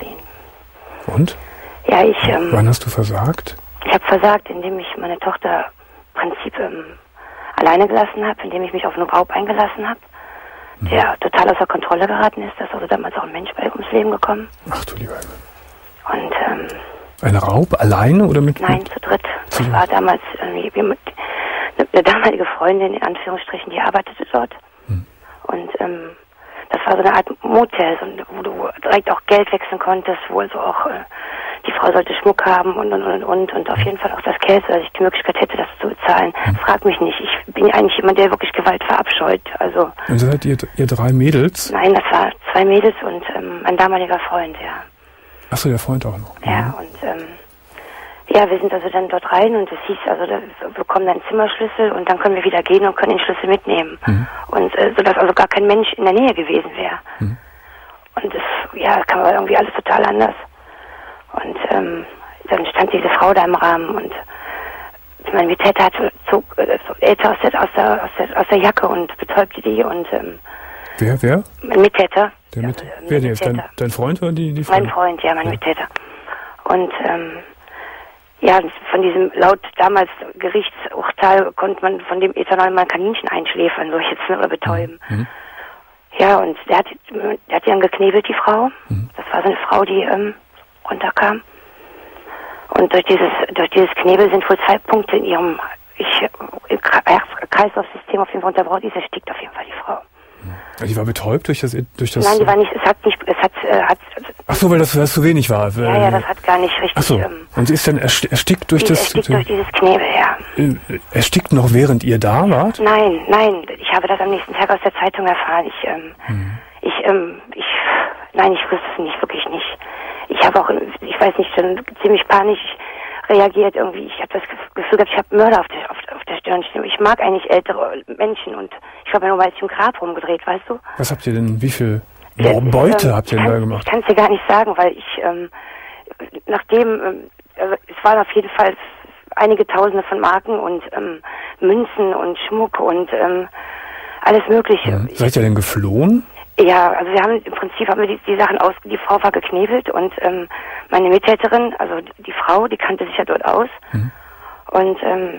Und? Ja, ich... Ähm, Wann hast du versagt? Ich habe versagt, indem ich meine Tochter im Prinzip ähm, alleine gelassen habe, indem ich mich auf einen Raub eingelassen habe, mhm. der total außer Kontrolle geraten ist. Da ist also damals auch ein Mensch bei ums Leben gekommen. Ach du lieber Himmel. Und, ähm... Ein Raub? Alleine oder mit... Nein, zu dritt. Zu das war damals äh, eine, eine damalige Freundin, in Anführungsstrichen, die arbeitete dort. Mhm. Und, ähm... das war so eine Art Motel, wo du direkt auch Geld wechseln konntest, wo also auch äh, die Frau sollte Schmuck haben und und und und und auf jeden Fall auch das Geld, dass ich die Möglichkeit hätte, das zu bezahlen. Hm. Frag mich nicht. Ich bin eigentlich jemand, der wirklich Gewalt verabscheut. Also. Und seid ihr, ihr drei Mädels? Nein, das war zwei Mädels und ähm, mein damaliger Freund, ja. Achso, der Freund auch noch. Ja, mhm. und ähm, ja, wir sind also dann dort rein und es hieß, also da, wir bekommen dann Zimmerschlüssel und dann können wir wieder gehen und können den Schlüssel mitnehmen. Mhm. Und äh, sodass also gar kein Mensch in der Nähe gewesen wäre. Mhm. Und das, ja, kam aber irgendwie alles total anders. Und ähm, dann stand diese Frau da im Rahmen und mein Mittäter hat zog äh, so Äther aus der, aus, der, aus, der, aus der Jacke und betäubte die und ähm, wer, wer? Mein Mittäter. Der Mit ja, wer denn jetzt? Dein, dein Freund oder die, die Frau? Mein Freund, ja, mein ja. Mittäter. Und ähm, ja, von diesem laut damals Gerichtsurteil konnte man von dem Ethanol mal ein Kaninchen einschläfern, so jetzt oder betäuben. Mhm. Ja, und der hat, der hat die dann geknebelt, die Frau. Mhm. Das war so eine Frau, die ähm, runterkam. Und durch dieses durch dieses Knebel sind wohl zwei Punkte in ihrem ich, Kreislaufsystem auf jeden Fall unterbrochen. Die erstickt auf jeden Fall die Frau. Ja, die war betäubt durch das durch das. Nein, die war nicht. Es hat nicht. Es hat. Äh, hat Ach so, weil das, weil das zu wenig war. Ja, ja, das hat gar nicht richtig. Ach so. Ähm, und sie ist dann erstickt durch das. Erstickt durch dieses Knebel, ja. Äh, erstickt noch während ihr da wart? Nein, nein. Ich habe das am nächsten Tag aus der Zeitung erfahren. Ich, ähm, hm. ich, ähm, ich, nein, ich wusste es nicht, wirklich nicht. Ich habe auch, ich weiß nicht, schon ziemlich panisch reagiert irgendwie. Ich habe das Gefühl gehabt, ich habe Mörder auf der, auf, auf der Stirn stehen. Ich mag eigentlich ältere Menschen und ich habe mir nur mal im Grab rumgedreht, weißt du? Was habt ihr denn, wie viel ja, Beute ähm, habt ihr denn da gemacht? Ich kann es dir gar nicht sagen, weil ich, ähm, nachdem, ähm, also es waren auf jeden Fall einige Tausende von Marken und ähm, Münzen und Schmuck und ähm, alles Mögliche. Ja. Seid ihr denn geflohen? Ja, also wir haben im Prinzip haben wir die, die Sachen aus, die Frau war geknebelt und ähm, meine Mittäterin, also die Frau, die kannte sich ja dort aus. Mhm. Und ähm,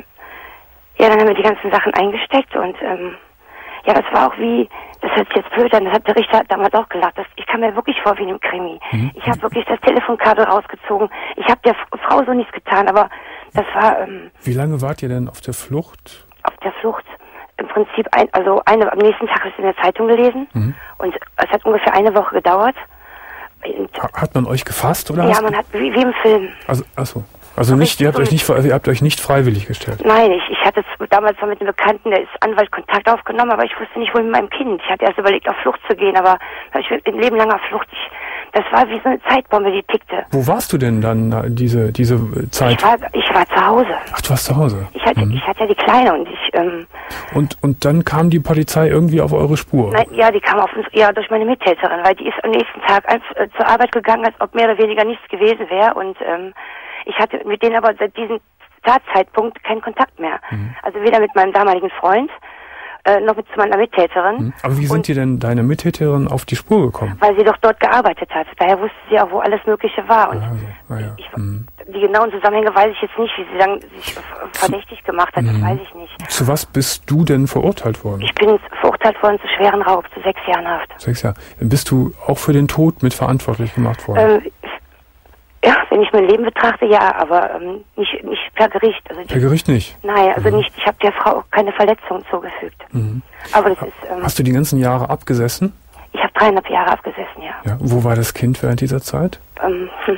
ja, dann haben wir die ganzen Sachen eingesteckt und ähm, ja, das war auch wie, das hört sich jetzt blöd an, das hat der Richter damals auch gelacht. Das, ich kam mir wirklich vor wie in einem Krimi. Mhm. Ich habe wirklich das Telefonkabel rausgezogen. Ich habe der Frau so nichts getan, aber das war... Ähm, wie lange wart ihr denn auf der Flucht? Auf der Flucht. Im Prinzip, ein, also eine, am nächsten Tag habe ich es in der Zeitung gelesen mhm. und es hat ungefähr eine Woche gedauert. Und hat man euch gefasst oder? Ja, man hat wie, wie im Film. Also, achso. Also nicht, ihr habt euch nicht, ihr habt euch nicht freiwillig gestellt. Nein, ich, ich hatte damals mal mit einem Bekannten, der ist Anwalt, Kontakt aufgenommen, aber ich wusste nicht, wohin mit meinem Kind. Ich hatte erst überlegt, auf Flucht zu gehen, aber ich bin ein Leben lang auf Flucht. Ich, das war wie so eine Zeitbombe, die tickte. Wo warst du denn dann diese diese Zeit? Ich war, ich war zu Hause. Ach, du warst zu Hause. Ich hatte, mhm. ich hatte ja die Kleine und ich. Ähm, und und dann kam die Polizei irgendwie auf eure Spur? Nein, ja, die kam auf uns, ja, durch meine Mittäterin, weil die ist am nächsten Tag als, äh, zur Arbeit gegangen, als ob mehr oder weniger nichts gewesen wäre und ähm, ich hatte mit denen aber seit diesem Tatzeitpunkt keinen Kontakt mehr. Mhm. Also weder mit meinem damaligen Freund, äh, noch mit meiner Mittäterin. Mhm. Aber wie sind und, dir denn deine Mittäterin auf die Spur gekommen? Weil sie doch dort gearbeitet hat. Daher wusste sie auch, wo alles Mögliche war. Und also, ja. ich, mhm. die genauen Zusammenhänge weiß ich jetzt nicht, wie sie dann sich verdächtig gemacht hat, mhm. das weiß ich nicht. Zu was bist du denn verurteilt worden? Ich bin verurteilt worden zu schweren Raub, zu sechs Jahren Haft. Sechs Jahre. Bist du auch für den Tod mitverantwortlich gemacht worden? Ähm, Ja, wenn ich mein Leben betrachte, ja, aber ähm, nicht, nicht per Gericht. Also per Gericht nicht? Nein, also mhm. nicht. Ich habe der Frau keine Verletzung zugefügt. Mhm. Aber das ha, ist. Ähm, hast du die ganzen Jahre abgesessen? Ich habe dreieinhalb Jahre abgesessen, ja. Ja. Wo war das Kind während dieser Zeit? Ähm, hm,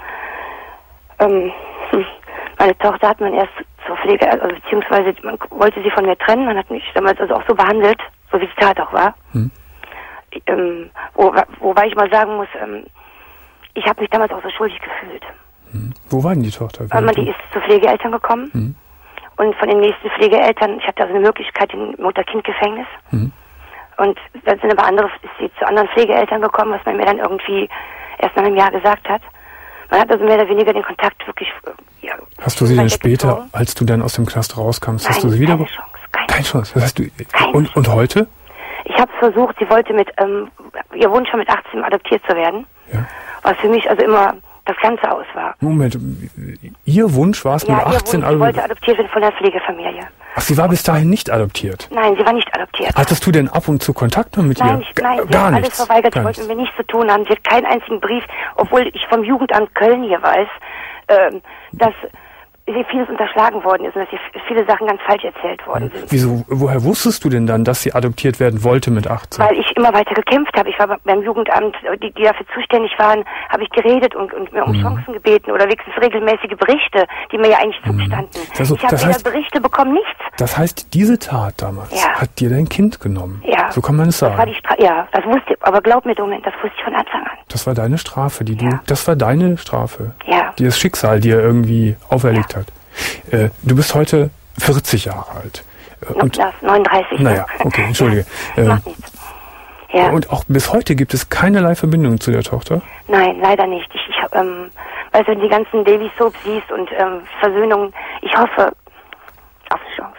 ähm, hm. Meine Tochter hat man erst zur Pflege, also beziehungsweise man wollte sie von mir trennen. Man hat mich damals also auch so behandelt, so wie es Tat auch war. Mhm. ähm, wo, wobei ich mal sagen muss, ähm, ich habe mich damals auch so schuldig gefühlt. Hm. Wo war denn die Tochter? Weil man, die ist zu Pflegeeltern gekommen. Hm. Und von den nächsten Pflegeeltern, ich hatte also eine Möglichkeit in Mutter-Kind-Gefängnis. Hm. Und dann sind aber andere, ist sie zu anderen Pflegeeltern gekommen, was man mir dann irgendwie erst nach einem Jahr gesagt hat. Man hat also mehr oder weniger den Kontakt wirklich, ja. Hast du sie denn später, gezogen? Als du dann aus dem Knast rauskamst, Nein, hast du sie wieder? Keine Chance. Keine, keine Chance. Das heißt, du, keine und, Chance. Und heute? Ich habe es versucht, sie wollte mit, ähm, ihr Wunsch war mit achtzehn adoptiert zu werden. Ja. Was für mich also immer das Ganze aus war. Moment, ihr Wunsch war es ja, mit achtzehn? Ja, sie wollte adoptiert werden von der Pflegefamilie. Ach, sie war bis dahin nicht adoptiert? Nein, sie war nicht adoptiert. Hattest du denn ab und zu Kontakt mit nein, ihr? Nicht, nein, G- sie gar hat nichts. alles verweigert, gar sie wollte mit mir nichts zu tun haben. Sie hat keinen einzigen Brief, obwohl ich vom Jugendamt Köln hier weiß, ähm, dass hier vieles unterschlagen worden ist und dass hier viele Sachen ganz falsch erzählt worden sind. Wieso, woher wusstest du denn dann, dass sie adoptiert werden wollte mit achtzehn? Weil ich immer weiter gekämpft habe. Ich war beim Jugendamt, die, die dafür zuständig waren, habe ich geredet und, und mir um mhm. Chancen gebeten oder wenigstens regelmäßige Berichte, die mir ja eigentlich zugestanden. Also, ich habe weder Berichte bekommen, nichts. Das heißt, diese Tat damals ja. hat dir dein Kind genommen? Ja. So kann man es sagen. Das war die Stra- ja, das wusste ich. Aber glaub mir, Domin, das wusste ich von Anfang an. Das war deine Strafe, die ja. du, das war deine Strafe, ja. die das Schicksal dir irgendwie auferlegt ja. hat. Äh, du bist heute vierzig Jahre alt. Äh, und das, neununddreißig. Naja, okay, entschuldige. ja, äh, macht nichts. Ja. Und auch bis heute gibt es keinerlei Verbindung zu der Tochter? Nein, leider nicht. Ich, ich ähm, weißt du, die ganzen Daily Soaps siehst und ähm, Versöhnungen, ich hoffe auf eine Chance.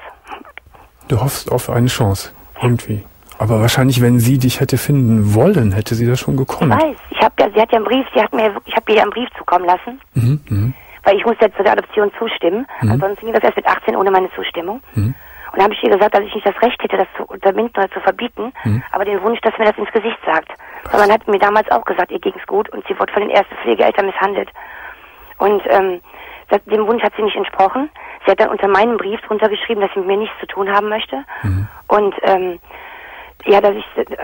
Du hoffst auf eine Chance, irgendwie. Aber wahrscheinlich, wenn sie dich hätte finden wollen, hätte sie das schon gekonnt. Ich weiß. Ich hab ja, sie hat ja einen Brief, sie hat mir, ich habe ihr einen Brief zukommen lassen. Mhm, mh. Weil ich musste jetzt zu der Adoption zustimmen. Mhm. Ansonsten ging das erst mit achtzehn ohne meine Zustimmung. Mhm. Und da habe ich ihr gesagt, dass ich nicht das Recht hätte, das zu unterbinden oder zu verbieten, mhm. aber den Wunsch, dass mir das ins Gesicht sagt. Weil man hat mir damals auch gesagt, ihr ging's gut und sie wurde von den ersten Pflegeeltern misshandelt. Und ähm, das, dem Wunsch hat sie nicht entsprochen. Sie hat dann unter meinem Brief drunter geschrieben, dass sie mit mir nichts zu tun haben möchte. Mhm. Und ähm, ja, dass ich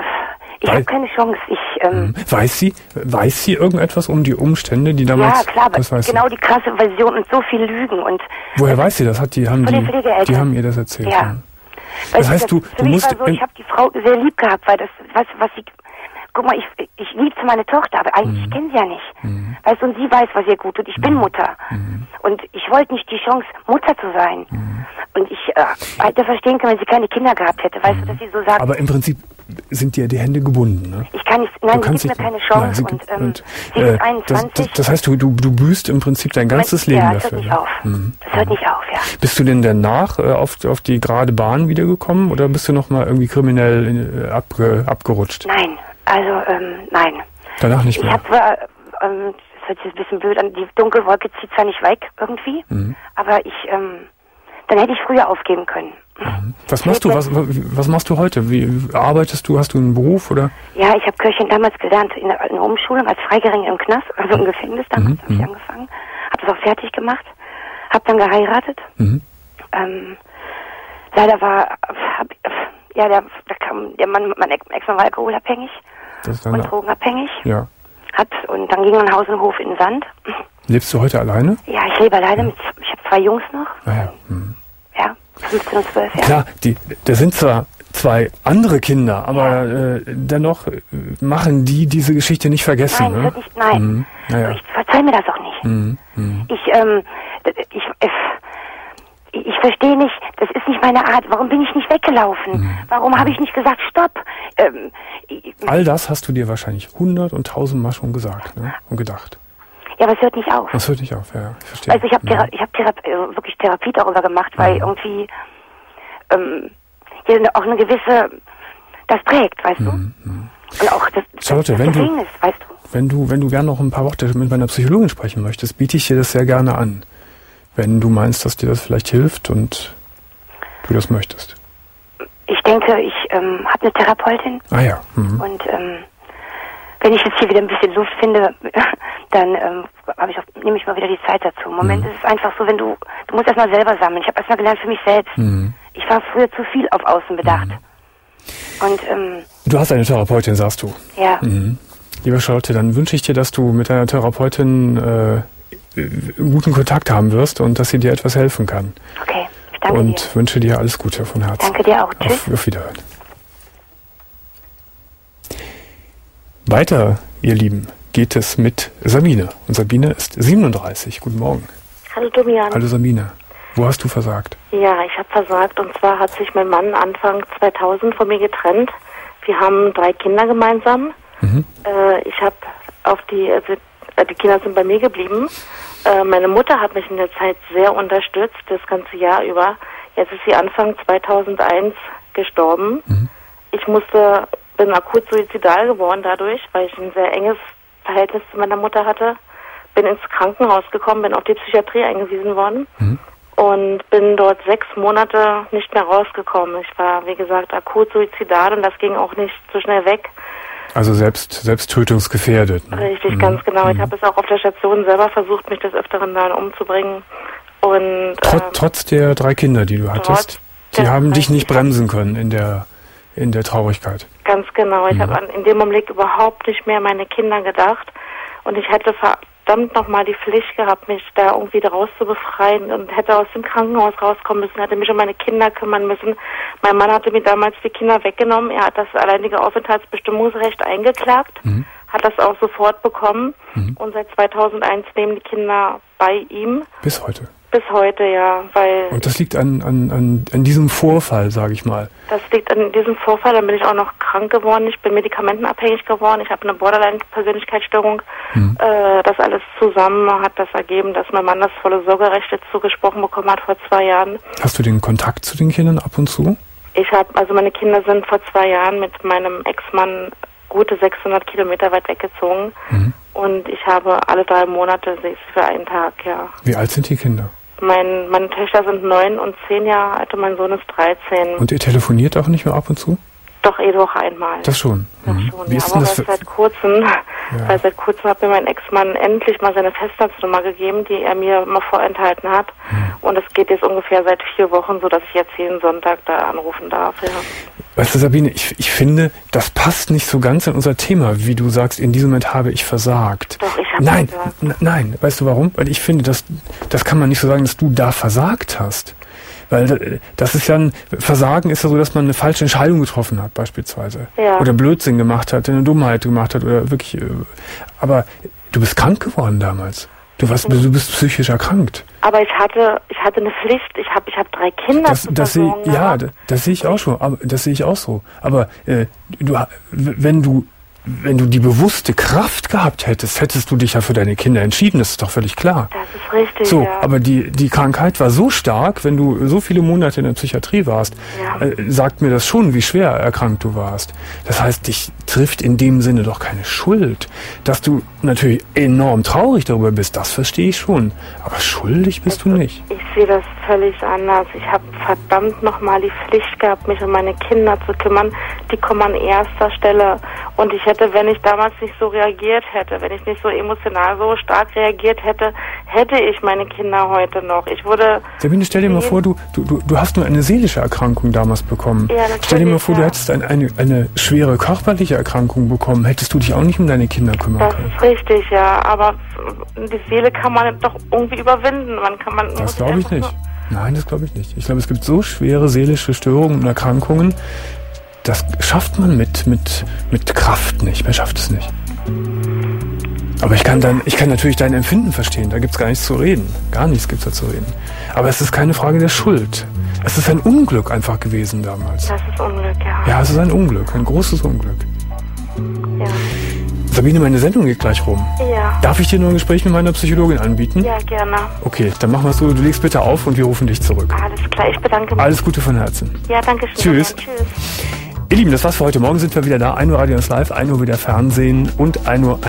ich habe keine Chance. Ich ähm, weiß sie weiß sie irgendetwas um die Umstände, die damals? Ja, klar, genau die krasse Version und so viel Lügen und. Woher weiß sie das? Hat die haben die die haben ihr das erzählt? Ja. ja. Das heißt, das, du du musst. War so, ich habe die Frau sehr lieb gehabt, weil das was was sie. Guck mal, ich ich liebte meine Tochter, aber eigentlich mhm. kenne sie ja nicht. Mhm. Weißt du, und sie weiß, was ihr gut tut. Ich mhm. bin Mutter. Mhm. Und ich wollte nicht die Chance, Mutter zu sein. Mhm. Und ich äh, hätte verstehen können, wenn sie keine Kinder gehabt hätte. Weißt mhm. du, dass sie so sagt. Aber im Prinzip sind dir die Hände gebunden, ne? Ich kann nicht, nein, sie gibt mir keine Chance. Nein, sie, und, ähm, und, sie äh, ist einundzwanzig. Das, das, das heißt, du, du, du büßt im Prinzip dein ganzes Leben ja, dafür. Das hört nicht auf. Mhm. Das hört nicht auf, ja. Bist du denn danach äh, auf, auf die gerade Bahn wiedergekommen oder bist du nochmal irgendwie kriminell in, äh, abge, abgerutscht? Nein, also, ähm, nein. Danach nicht mehr? Ich habe zwar, ähm, das hört sich ein bisschen blöd an, die Dunkelwolke zieht zwar nicht weg irgendwie, mhm. aber ich, ähm, dann hätte ich früher aufgeben können. Mhm. Was machst du? Was, was machst du heute? Wie arbeitest du? Hast du einen Beruf oder? Ja, ich habe Köchin damals gelernt in der, in der Umschulung als Freigänger im Knast, also im Gefängnis damals mhm. habe ich angefangen, habe das auch fertig gemacht, habe dann geheiratet. Mhm. Ähm, leider war, hab, ja, der, da kam der Mann, mein Ex-Mann war alkoholabhängig und drogenabhängig. Ja. Hat und dann ging man Haus und Hof in den Sand. Lebst du heute alleine? Ja, ich lebe alleine. Mit, ich habe zwei Jungs noch. Ah, ja. Hm. Ja, fünfzehn und zwölf Jahre. Klar, die, das sind zwar zwei andere Kinder, aber ja. äh, dennoch machen die diese Geschichte nicht vergessen. Nein, ne? wird nicht, nein. Mhm. Naja. Ich verzeih mir das auch nicht. Mhm. Mhm. Ich, ähm, ich, ich, ich verstehe nicht, das ist nicht meine Art. Warum bin ich nicht weggelaufen? Mhm. Warum habe ich nicht gesagt, stopp? Ähm, ich, All das hast du dir wahrscheinlich hundert und tausendmal schon gesagt, ne? Und gedacht. Ja, aber es hört nicht auf. Das hört nicht auf, ja, ich verstehe. Also ich habe Thera- ich hab Thera- äh, wirklich Therapie darüber gemacht, weil mhm. irgendwie ähm, hier auch eine gewisse, das prägt, weißt mhm. du? Und auch das, Charlotte, das wenn Gefängnis, du, weißt du? Wenn du, wenn du gerne noch ein paar Worte mit meiner Psychologin sprechen möchtest, biete ich dir das sehr gerne an. Wenn du meinst, dass dir das vielleicht hilft und du das möchtest. Ich denke, ich ähm, habe eine Therapeutin. Ah ja. Mhm. Und ähm, wenn ich jetzt hier wieder ein bisschen Luft finde, dann ähm, habe ich auch, nehme ich mal wieder die Zeit dazu. Im Moment mhm. ist es einfach so, wenn du, du musst erstmal selber sammeln. Ich habe erstmal gelernt für mich selbst. Mhm. Ich war früher zu viel auf Außen bedacht. Mhm. Und ähm, du hast eine Therapeutin, sagst du? Ja. Mhm. Liebe Charlotte, dann wünsche ich dir, dass du mit deiner Therapeutin äh, guten Kontakt haben wirst und dass sie dir etwas helfen kann. Okay, ich danke und dir. Und wünsche dir alles Gute von Herzen. Danke dir auch. Tschüss. Auf, auf Wiederhören. Weiter, ihr Lieben, geht es mit Sabine. Und Sabine ist siebenunddreißig. Guten Morgen. Hallo Domian. Hallo Sabine. Wo hast du versagt? Ja, ich habe versagt. Und zwar hat sich mein Mann Anfang zweitausend von mir getrennt. Wir haben drei Kinder gemeinsam. Mhm. Äh, ich habe auf die, also, die Kinder sind bei mir geblieben. Äh, meine Mutter hat mich in der Zeit sehr unterstützt, das ganze Jahr über. Jetzt ist sie Anfang zweitausendeins gestorben. Mhm. Ich musste, bin akut suizidal geworden dadurch, weil ich ein sehr enges Verhältnis zu meiner Mutter hatte. Bin ins Krankenhaus gekommen, bin auf die Psychiatrie eingewiesen worden. Mhm. Und bin dort sechs Monate nicht mehr rausgekommen. Ich war, wie gesagt, akut suizidal und das ging auch nicht so schnell weg. Also selbst selbsttötungsgefährdet. Ne? Richtig, mhm. ganz genau. Mhm. Ich habe es auch auf der Station selber versucht, mich des Öfteren dann umzubringen. Und Trot, ähm, trotz der drei Kinder, die du hattest, die haben dich nicht bremsen können in der in der Traurigkeit. Ganz genau. Ich mhm. habe in dem Augenblick überhaupt nicht mehr an meine Kinder gedacht. Und ich hätte verdammt nochmal die Pflicht gehabt, mich da irgendwie daraus zu befreien und hätte aus dem Krankenhaus rauskommen müssen, hätte mich um meine Kinder kümmern müssen. Mein Mann hatte mir damals die Kinder weggenommen. Er hat das alleinige Aufenthaltsbestimmungsrecht eingeklagt, mhm. hat das auch sofort bekommen. Mhm. Und seit zweitausendeins leben die Kinder bei ihm. Bis heute? Bis heute, ja. Weil und das liegt an, an, an, an diesem Vorfall, sage ich mal. Das liegt an diesem Vorfall. Dann bin ich auch noch krank geworden. Ich bin medikamentenabhängig geworden. Ich habe eine Borderline-Persönlichkeitsstörung. Hm. Äh, das alles zusammen hat das ergeben, dass mein Mann das volle Sorgerecht jetzt zugesprochen bekommen hat vor zwei Jahren. Hast du den Kontakt zu den Kindern ab und zu? Ich habe, also meine Kinder sind vor zwei Jahren mit meinem Ex-Mann gute sechshundert Kilometer weit weggezogen. Mhm. Und ich habe alle drei Monate sie für einen Tag, ja. Wie alt sind die Kinder? Mein, meine Töchter sind neun und zehn Jahre alt und mein Sohn ist dreizehn. Und ihr telefoniert auch nicht mehr ab und zu? Doch, jede Woche einmal. Das schon? Das mhm. schon, Wie ja. ist Aber denn das für... seit kurzem, ja. weil seit kurzem hat mir mein Ex-Mann endlich mal seine Festnetznummer gegeben, die er mir mal vorenthalten hat. Mhm. Und es geht jetzt ungefähr seit vier Wochen, so dass ich jetzt jeden Sonntag da anrufen darf, ja. Weißt du, Sabine, ich, ich finde, das passt nicht so ganz in unser Thema, wie du sagst, in diesem Moment habe ich versagt. Doch, ich habe nein, versagt. N- nein, weißt du warum? Weil ich finde, das, das kann man nicht so sagen, dass du da versagt hast. Weil das ist ja ein, Versagen ist ja so, dass man eine falsche Entscheidung getroffen hat, beispielsweise. Ja. Oder Blödsinn gemacht hat, eine Dummheit gemacht hat, oder wirklich, aber du bist krank geworden damals. Du warst, du bist psychisch erkrankt. Aber ich hatte, ich hatte eine Pflicht. Ich habe, ich habe drei Kinder das, zu das versorgen. Seh, ja, das, das sehe ich auch schon. Aber das sehe ich auch so. Aber äh, du, wenn du, wenn du die bewusste Kraft gehabt hättest, hättest du dich ja für deine Kinder entschieden. Das ist doch völlig klar. Das ist richtig. So, ja. aber die die Krankheit war so stark, wenn du so viele Monate in der Psychiatrie warst, ja. äh, sagt mir das schon, wie schwer erkrankt du warst. Das heißt, dich trifft in dem Sinne doch keine Schuld. Dass du natürlich enorm traurig darüber bist, das verstehe ich schon. Aber schuldig bist also, du nicht. Ich sehe das völlig anders. Ich habe verdammt nochmal die Pflicht gehabt, mich um meine Kinder zu kümmern. Die kommen an erster Stelle. Und ich hätte, wenn ich damals nicht so reagiert hätte, wenn ich nicht so emotional so stark reagiert hätte, hätte ich meine Kinder heute noch. Ich würde... Sabine, stell dir mal vor, du, du, du hast nur eine seelische Erkrankung damals bekommen. Ja, stell dir mal vor, ja. du hättest ein, eine, eine schwere körperliche Erkrankung bekommen. Hättest du dich auch nicht um deine Kinder kümmern das können. Das ist richtig, ja. Aber die Seele kann man doch irgendwie überwinden. Man kann, man das glaube ich nicht. Nein, das glaube ich nicht. Ich glaube, es gibt so schwere seelische Störungen und Erkrankungen, das schafft man mit, mit, mit Kraft nicht. Man schafft es nicht. Aber ich kann dann, ich kann natürlich dein Empfinden verstehen. Da gibt's gar nichts zu reden. Gar nichts gibt's da zu reden. Aber es ist keine Frage der Schuld. Es ist ein Unglück einfach gewesen damals. Das ist Unglück, ja. Ja, es ist ein Unglück. Ein großes Unglück. Ja. Sabine, meine Sendung geht gleich rum. Ja. Darf ich dir nur ein Gespräch mit meiner Psychologin anbieten? Ja, gerne. Okay, dann machen wir es so. Du legst bitte auf und wir rufen dich zurück. Alles klar, ich bedanke mich. Alles Gute von Herzen. Ja, danke schön. Tschüss. Tschüss. Ihr Lieben, das war's für heute. Morgen sind wir wieder da. ein Uhr Radio eins Live, ein Uhr wieder Fernsehen und ein Uhr